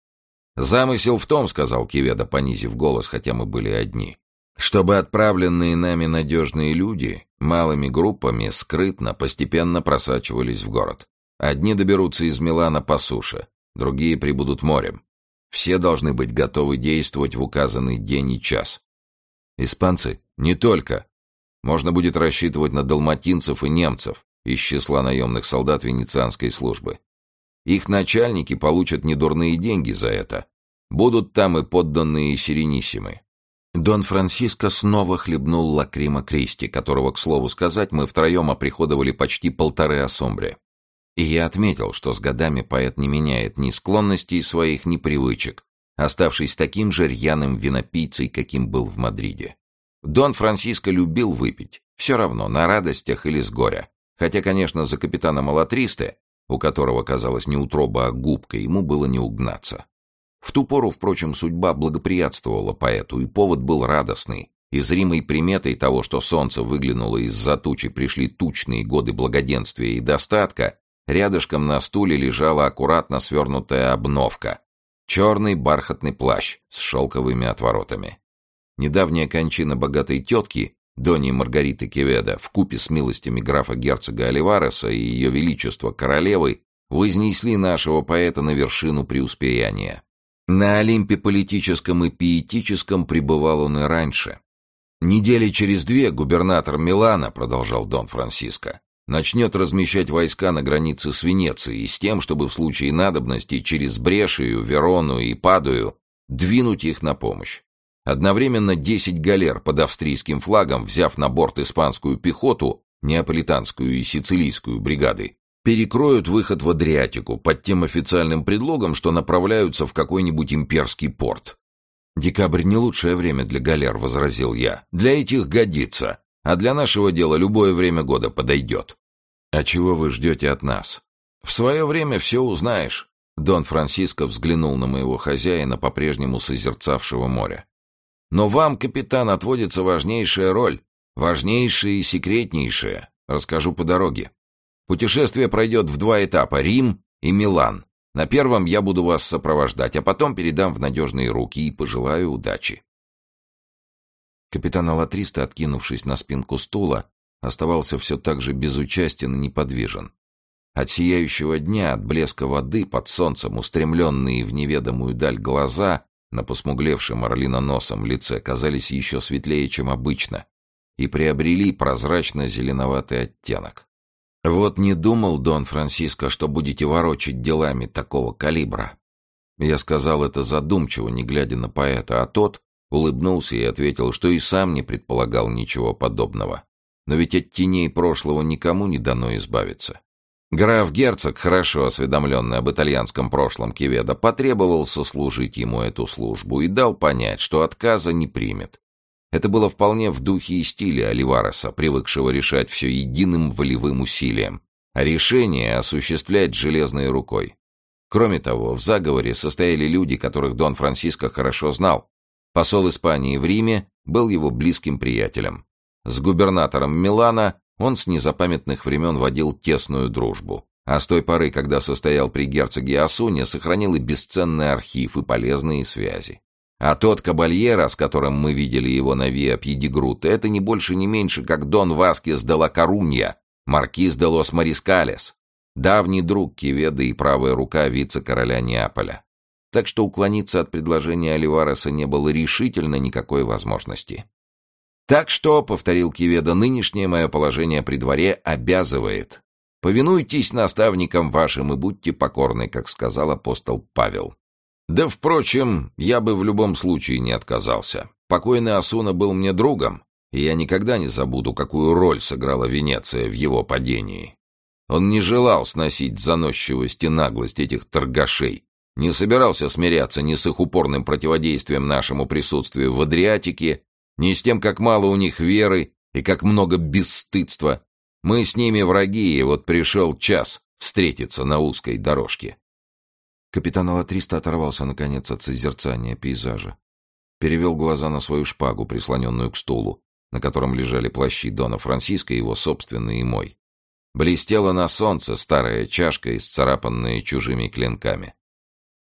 «Замысел в том, — сказал Кеведа, понизив голос, хотя мы были одни, — чтобы отправленные нами надежные люди малыми группами скрытно, постепенно просачивались в город. Одни доберутся из Милана по суше, другие прибудут морем. Все должны быть готовы действовать в указанный день и час. Испанцы? Не только. Можно будет рассчитывать на далматинцев и немцев из числа наемных солдат венецианской службы. Их начальники получат недурные деньги за это. Будут там и подданные Серениссимы». Дон Франсиско снова хлебнул лакрима Кристи, которого, к слову сказать, мы втроем оприходовали почти полторы осомбре. И я отметил, что с годами поэт не меняет ни склонностей своих, ни привычек, оставшись таким же рьяным винопийцей, каким был в Мадриде. Дон Франсиско любил выпить, все равно, на радостях или с горя. Хотя, конечно, за капитана Малатристе, у которого, казалось, не утроба, а губка, ему было не угнаться. В ту пору, впрочем, судьба благоприятствовала поэту, и повод был радостный. И зримой приметой того, что солнце выглянуло из-за тучи, пришли тучные годы благоденствия и достатка, рядышком на стуле лежала аккуратно свернутая обновка. Черный бархатный плащ с шелковыми отворотами. Недавняя кончина богатой тетки, Доньи Маргариты Кеведа, вкупе с милостями графа-герцога Оливареса и ее величества королевы, вознесли нашего поэта на вершину преуспеяния. На Олимпе политическом и пиетическом пребывал он и раньше. «Недели через две губернатор Милана, — продолжал Дон Франсиско, — начнет размещать войска на границе с Венецией с тем, чтобы в случае надобности через Брешию, Верону и Падую двинуть их на помощь. Одновременно десять галер под австрийским флагом, взяв на борт испанскую пехоту, неаполитанскую и сицилийскую бригады, перекроют выход в Адриатику под тем официальным предлогом, что направляются в какой-нибудь имперский порт». «Декабрь — не лучшее время для галер», — возразил я. «Для этих годится, а для нашего дела любое время года подойдет». «А чего вы ждете от нас?» «В свое время все узнаешь». Дон Франсиско взглянул на моего хозяина, по-прежнему созерцавшего море. «Но вам, капитан, отводится важнейшая роль, важнейшая и секретнейшая. Расскажу по дороге. Путешествие пройдет в два этапа — Рим и Милан. На первом я буду вас сопровождать, а потом передам в надежные руки и пожелаю удачи». Капитан Алатристо, откинувшись на спинку стула, оставался все так же безучастен и неподвижен. От сияющего дня, от блеска воды под солнцем, устремленные в неведомую даль глаза на посмуглевшем орлиноносом лице казались еще светлее, чем обычно, и приобрели прозрачно-зеленоватый оттенок. «Вот не думал, Дон Франсиско, что будете ворочать делами такого калибра». Я сказал это задумчиво, не глядя на поэта, а тот улыбнулся и ответил, что и сам не предполагал ничего подобного. Но ведь от теней прошлого никому не дано избавиться. Граф-герцог, хорошо осведомленный об итальянском прошлом Кеведа, потребовал сослужить ему эту службу и дал понять, что отказа не примет. Это было вполне в духе и стиле Оливареса, привыкшего решать все единым волевым усилием, а решение осуществлять железной рукой. Кроме того, в заговоре состояли люди, которых Дон Франсиско хорошо знал. Посол Испании в Риме был его близким приятелем. С губернатором Милана он с незапамятных времен водил тесную дружбу, а с той поры, когда состоял при герцоге Осуне, сохранил и бесценный архив, и полезные связи. А тот кабальера, с которым мы видели его на Виа Пьедигрута, это не больше не меньше, как Дон Васкес де ла Корунья, маркиз де лос Марискалес, давний друг Кеведа и правая рука вице-короля Неаполя. Так что уклониться от предложения Оливареса не было решительно никакой возможности. «Так что, — повторил Кеведа, — нынешнее мое положение при дворе обязывает. Повинуйтесь наставникам вашим и будьте покорны, как сказал апостол Павел. Да, впрочем, я бы в любом случае не отказался. Покойный Осуна был мне другом, и я никогда не забуду, какую роль сыграла Венеция в его падении. Он не желал сносить заносчивость и наглость этих торгашей, не собирался смиряться ни с их упорным противодействием нашему присутствию в Адриатике, ни с тем, как мало у них веры и как много бесстыдства. Мы с ними враги, и вот пришел час встретиться на узкой дорожке». Капитан Алатристо оторвался, наконец, от созерцания пейзажа. Перевел глаза на свою шпагу, прислоненную к стулу, на котором лежали плащи Дона Франсиско, его собственный и мой. Блестела на солнце старая чашка, исцарапанная чужими клинками.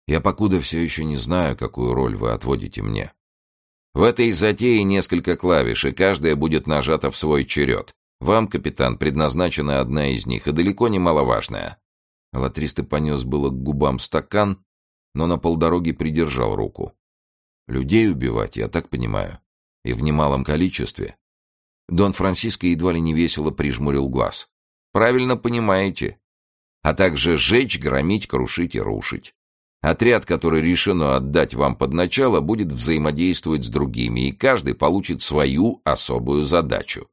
Я покуда все еще не знаю, какую роль вы отводите мне. В этой затее несколько клавиш, и каждая будет нажата в свой черед. Вам, капитан, предназначена одна из них, и далеко не маловажная». Алатристо понес было к губам стакан, но на полдороги придержал руку. «Людей убивать, я так понимаю, и в немалом количестве». Дон Франсиско едва ли не весело прижмурил глаз. «Правильно понимаете. А также жечь, громить, крушить и рушить. Отряд, который решено отдать вам под начало, будет взаимодействовать с другими, и каждый получит свою особую задачу».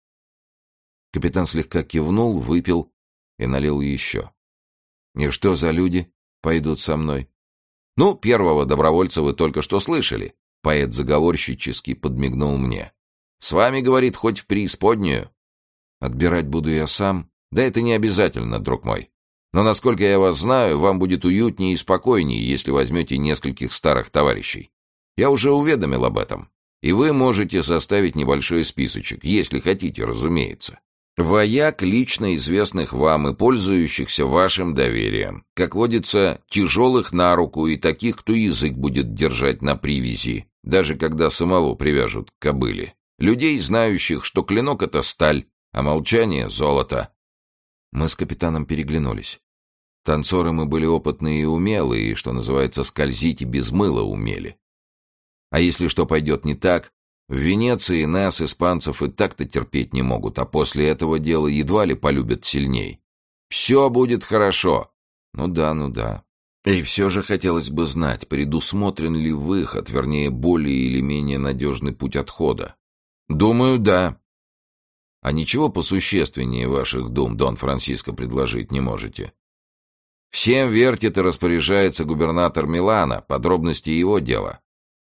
Капитан слегка кивнул, выпил и налил еще. «И что за люди пойдут со мной?» «Ну, первого добровольца вы только что слышали», — поэт заговорщически подмигнул мне. «С вами, говорит, хоть в преисподнюю». «Отбирать буду я сам?» «Да это не обязательно, друг мой. Но, насколько я вас знаю, вам будет уютнее и спокойнее, если возьмете нескольких старых товарищей. Я уже уведомил об этом. И вы можете составить небольшой списочек, если хотите, разумеется. Вояк, лично известных вам и пользующихся вашим доверием. Как водится, тяжелых на руку и таких, кто язык будет держать на привязи, даже когда самого привяжут к кобыле. Людей, знающих, что клинок — это сталь, а молчание — золото». Мы с капитаном переглянулись. Танцоры мы были опытные и умелые, и, что называется, скользить и без мыла умели. А если что пойдет не так, в Венеции нас, испанцев, и так-то терпеть не могут, а после этого дела едва ли полюбят сильней. Все будет хорошо. Ну да, ну да. И все же хотелось бы знать, предусмотрен ли выход, вернее, более или менее надежный путь отхода. Думаю, да. А ничего посущественнее ваших дум, Дон Франсиско, предложить не можете? Всем вертит и распоряжается губернатор Милана, подробности его дела.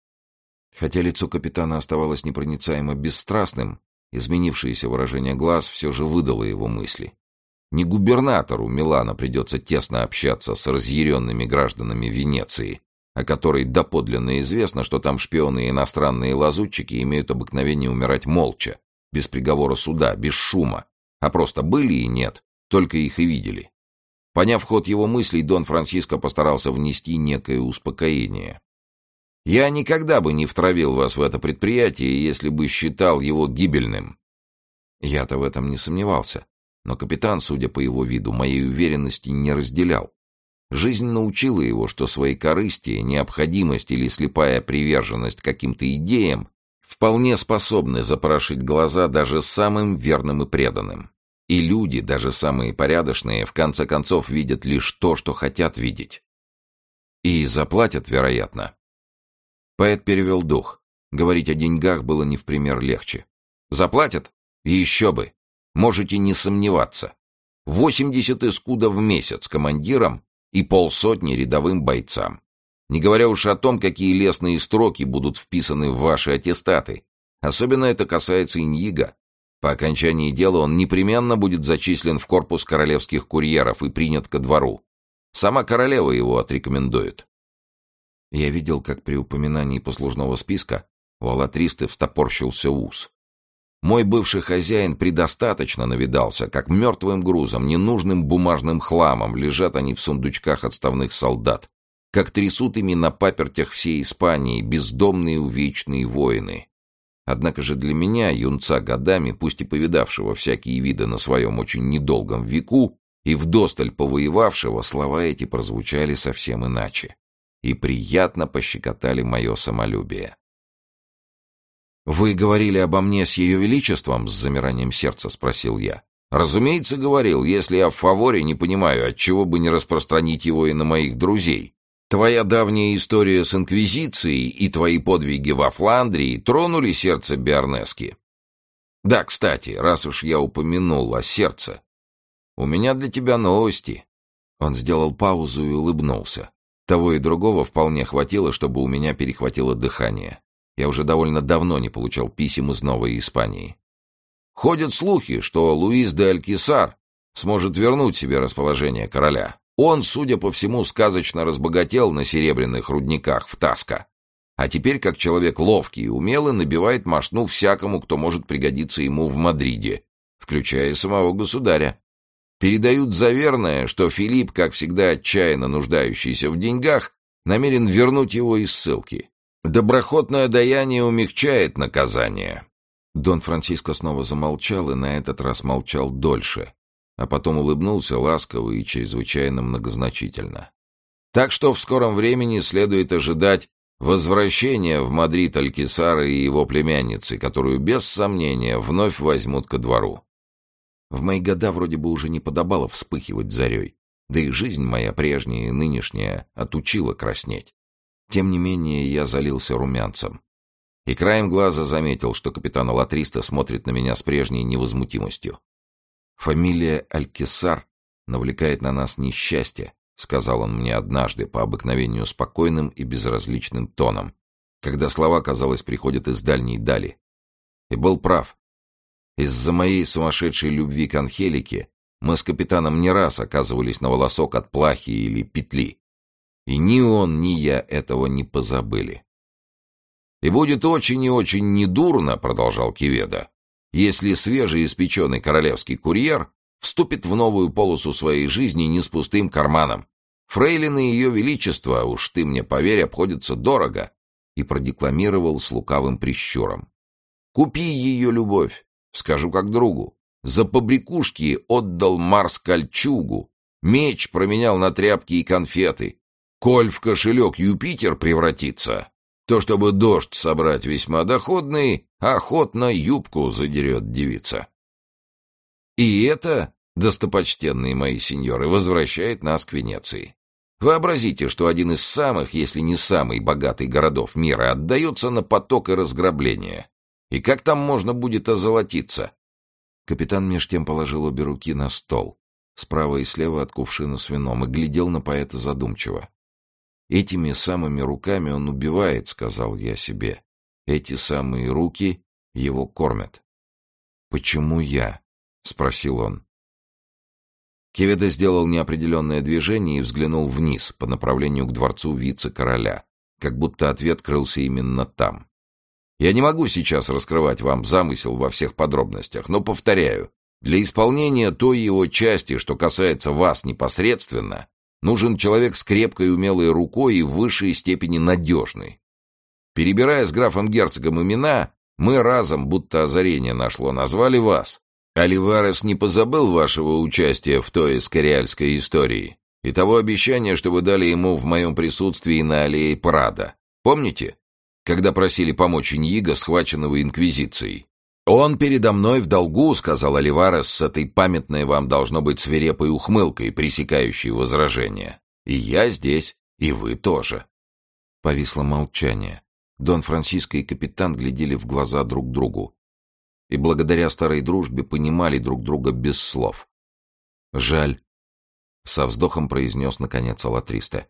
Хотя лицо капитана оставалось непроницаемо бесстрастным, изменившееся выражение глаз все же выдало его мысли. Не губернатору Милана придется тесно общаться с разъяренными гражданами Венеции, о которой доподлинно известно, что там шпионы и иностранные лазутчики имеют обыкновение умирать молча, без приговора суда, без шума, а просто были и нет, только их и видели. Поняв ход его мыслей, Дон Франсиско постарался внести некое успокоение. «Я никогда бы не втравил вас в это предприятие, если бы считал его гибельным». Я-то в этом не сомневался, но капитан, судя по его виду, моей уверенности не разделял. Жизнь научила его, что свои корысти, необходимость или слепая приверженность каким-то идеям вполне способны запорошить глаза даже самым верным и преданным. И люди, даже самые порядочные, в конце концов видят лишь то, что хотят видеть. И заплатят, вероятно. Поэт перевел дух. Говорить о деньгах было не в пример легче. Заплатят? И еще бы. Можете не сомневаться. восемьдесят эскуда в месяц командирам и полсотни рядовым бойцам. Не говоря уж о том, какие лестные строки будут вписаны в ваши аттестаты. Особенно это касается Иньиго. По окончании дела он непременно будет зачислен в корпус королевских курьеров и принят ко двору. Сама королева его отрекомендует. Я видел, как при упоминании послужного списка у Алатристы встопорщился ус. Мой бывший хозяин предостаточно навидался, как мертвым грузом, ненужным бумажным хламом лежат они в сундучках отставных солдат, как трясут ими на папертях всей Испании бездомные увечные воины. Однако же для меня, юнца годами, пусть и повидавшего всякие виды на своем очень недолгом веку и вдосталь повоевавшего, слова эти прозвучали совсем иначе и приятно пощекотали мое самолюбие. «Вы говорили обо мне с Ее Величеством?» — с замиранием сердца спросил я. «Разумеется, говорил. Если я в фаворе, не понимаю, отчего бы не распространить его и на моих друзей. Твоя давняя история с Инквизицией и твои подвиги во Фландрии тронули сердце Биарнески. Да, кстати, раз уж я упомянул о сердце, у меня для тебя новости». Он сделал паузу и улыбнулся. Того и другого вполне хватило, чтобы у меня перехватило дыхание. Я уже довольно давно не получал писем из Новой Испании. Ходят слухи, что Луис де Алькисар сможет вернуть себе расположение короля. Он, судя по всему, сказочно разбогател на серебряных рудниках в Таско. А теперь, как человек ловкий и умелый, набивает мошну всякому, кто может пригодиться ему в Мадриде, включая самого государя. Передают за верное, что Филипп, как всегда отчаянно нуждающийся в деньгах, намерен вернуть его из ссылки. Доброхотное даяние умягчает наказание». Дон Франсиско снова замолчал и на этот раз молчал дольше, а потом улыбнулся ласково и чрезвычайно многозначительно. «Так что в скором времени следует ожидать возвращения в Мадрид Алькисара и его племянницы, которую, без сомнения, вновь возьмут ко двору». В мои года вроде бы уже не подобало вспыхивать зарей, да и жизнь моя прежняя и нынешняя отучила краснеть. Тем не менее я залился румянцем. И краем глаза заметил, что капитан Алатриста смотрит на меня с прежней невозмутимостью. «Фамилия Алькисар навлекает на нас несчастье», — сказал он мне однажды по обыкновению спокойным и безразличным тоном, когда слова, казалось, приходят из дальней дали. И был прав. Из-за моей сумасшедшей любви к Анхелике мы с капитаном не раз оказывались на волосок от плахи или петли. И ни он, ни я этого не позабыли. «И будет очень и очень недурно, — продолжал Кеведо, — если свежеиспеченный королевский курьер вступит в новую полосу своей жизни не с пустым карманом. Фрейлины ее величества, уж ты мне поверь, обходятся дорого», и продекламировал с лукавым прищуром. «Купи ее любовь, скажу как другу. За побрякушки отдал Марс кольчугу, меч променял на тряпки и конфеты. Коль в кошелек Юпитер превратится, то, чтобы дождь собрать весьма доходный, охотно юбку задерет девица». И это, достопочтенные мои сеньоры, возвращает нас к Венеции. Вообразите, что один из самых, если не самый богатый городов мира отдается на поток и разграбление. И как там можно будет озолотиться? Капитан меж тем положил обе руки на стол, справа и слева от кувшина с вином, и глядел на поэта задумчиво. «Этими самыми руками он убивает», — сказал я себе. «Эти самые руки его кормят». «Почему я?» — спросил он. Кеведо сделал неопределенное движение и взглянул вниз, по направлению к дворцу вице-короля, как будто ответ крылся именно там. «Я не могу сейчас раскрывать вам замысел во всех подробностях, но, повторяю, для исполнения той его части, что касается вас непосредственно, нужен человек с крепкой и умелой рукой и в высшей степени надежный. Перебирая с графом-герцогом имена, мы разом, будто озарение нашло, назвали вас. Оливарес не позабыл вашего участия в той эскориальской истории и того обещания, что вы дали ему в моем присутствии на аллее Прадо. Помните, когда просили помочь Иньиго, схваченного Инквизицией? «Он передо мной в долгу», — сказал Оливарес с этой памятной вам должно быть свирепой ухмылкой, пресекающей возражения. «И я здесь, и вы тоже». Повисло молчание. Дон Франсиско и капитан глядели в глаза друг другу и благодаря старой дружбе понимали друг друга без слов. «Жаль», — со вздохом произнес наконец Алатриста.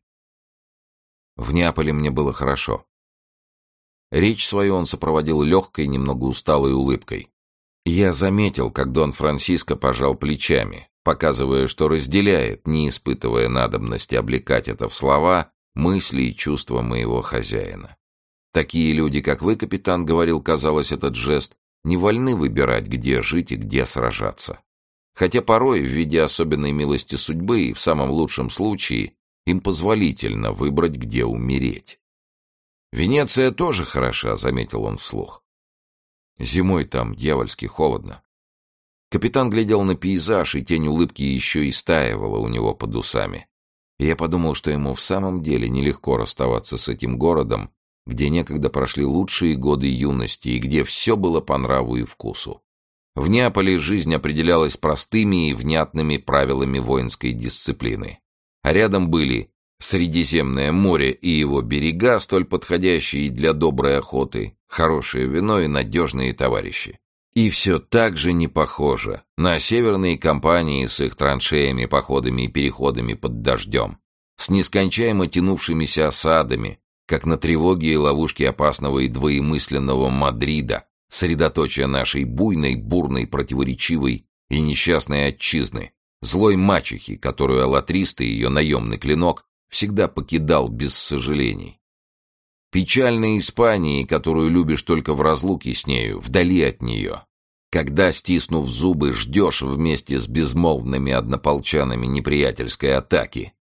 «В Неаполе мне было хорошо». Речь свою он сопроводил легкой, немного усталой улыбкой. Я заметил, как Дон Франсиско пожал плечами, показывая, что разделяет, не испытывая надобности облекать это в слова, мысли и чувства моего хозяина. «Такие люди, как вы, капитан, — говорил, казалось, этот жест, — не вольны выбирать, где жить и где сражаться. Хотя порой, в виде особенной милости судьбы и в самом лучшем случае, им позволительно выбрать, где умереть». «Венеция тоже хороша», — заметил он вслух. «Зимой там дьявольски холодно». Капитан глядел на пейзаж, и тень улыбки еще истаивала у него под усами. И я подумал, что ему в самом деле нелегко расставаться с этим городом, где некогда прошли лучшие годы юности и где все было по нраву и вкусу. В Неаполе жизнь определялась простыми и внятными правилами воинской дисциплины. А рядом были Средиземное море и его берега, столь подходящие для доброй охоты, хорошее вино и надежные товарищи. И все так же не похоже на северные кампании с их траншеями, походами и переходами под дождем, с нескончаемо тянувшимися осадами, как на тревоге и ловушке опасного и двоемысленного Мадрида, средоточия нашей буйной, бурной, противоречивой и несчастной отчизны, злой мачехи, которую Алатриста и ее наемный клинок всегда покидал без сожалений. Печальной Испании, которую любишь только в разлуке с нею, вдали от нее. Когда, стиснув зубы, ждешь вместе с безмолвными однополчанами неприятельской атаки,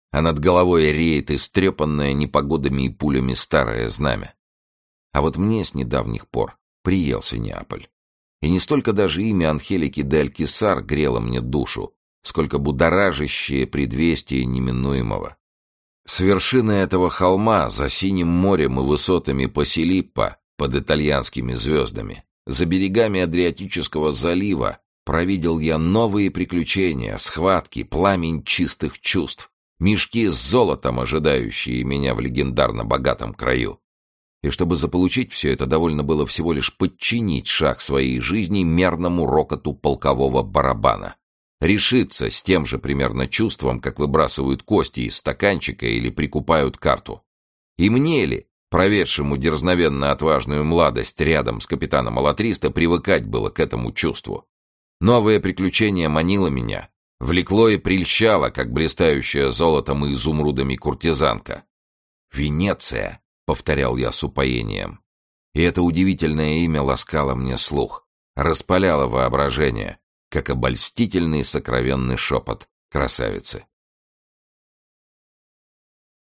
а над головой реет истрепанное непогодами и пулями старое знамя. А вот мне с недавних пор приелся Неаполь. И не столько даже имя Анхелики де Алькисар грело мне душу, сколько будоражащее предвестие неминуемого. С вершины этого холма, за синим морем и высотами Поселиппо, под итальянскими звездами, за берегами Адриатического залива, провидел я новые приключения, схватки, пламень чистых чувств, мешки с золотом, ожидающие меня в легендарно богатом краю. И чтобы заполучить все это, довольно было всего лишь подчинить шаг своей жизни мерному рокоту полкового барабана. Решиться с тем же примерно чувством, как выбрасывают кости из стаканчика или прикупают карту. И мне ли, проведшему дерзновенно отважную младость рядом с капитаном Алатриста, привыкать было к этому чувству? Новое приключение манило меня, влекло и прельщало, как блистающая золотом и изумрудами куртизанка. «Венеция», — повторял я с упоением. И это удивительное имя ласкало мне слух, распаляло воображение, как обольстительный сокровенный шепот красавицы.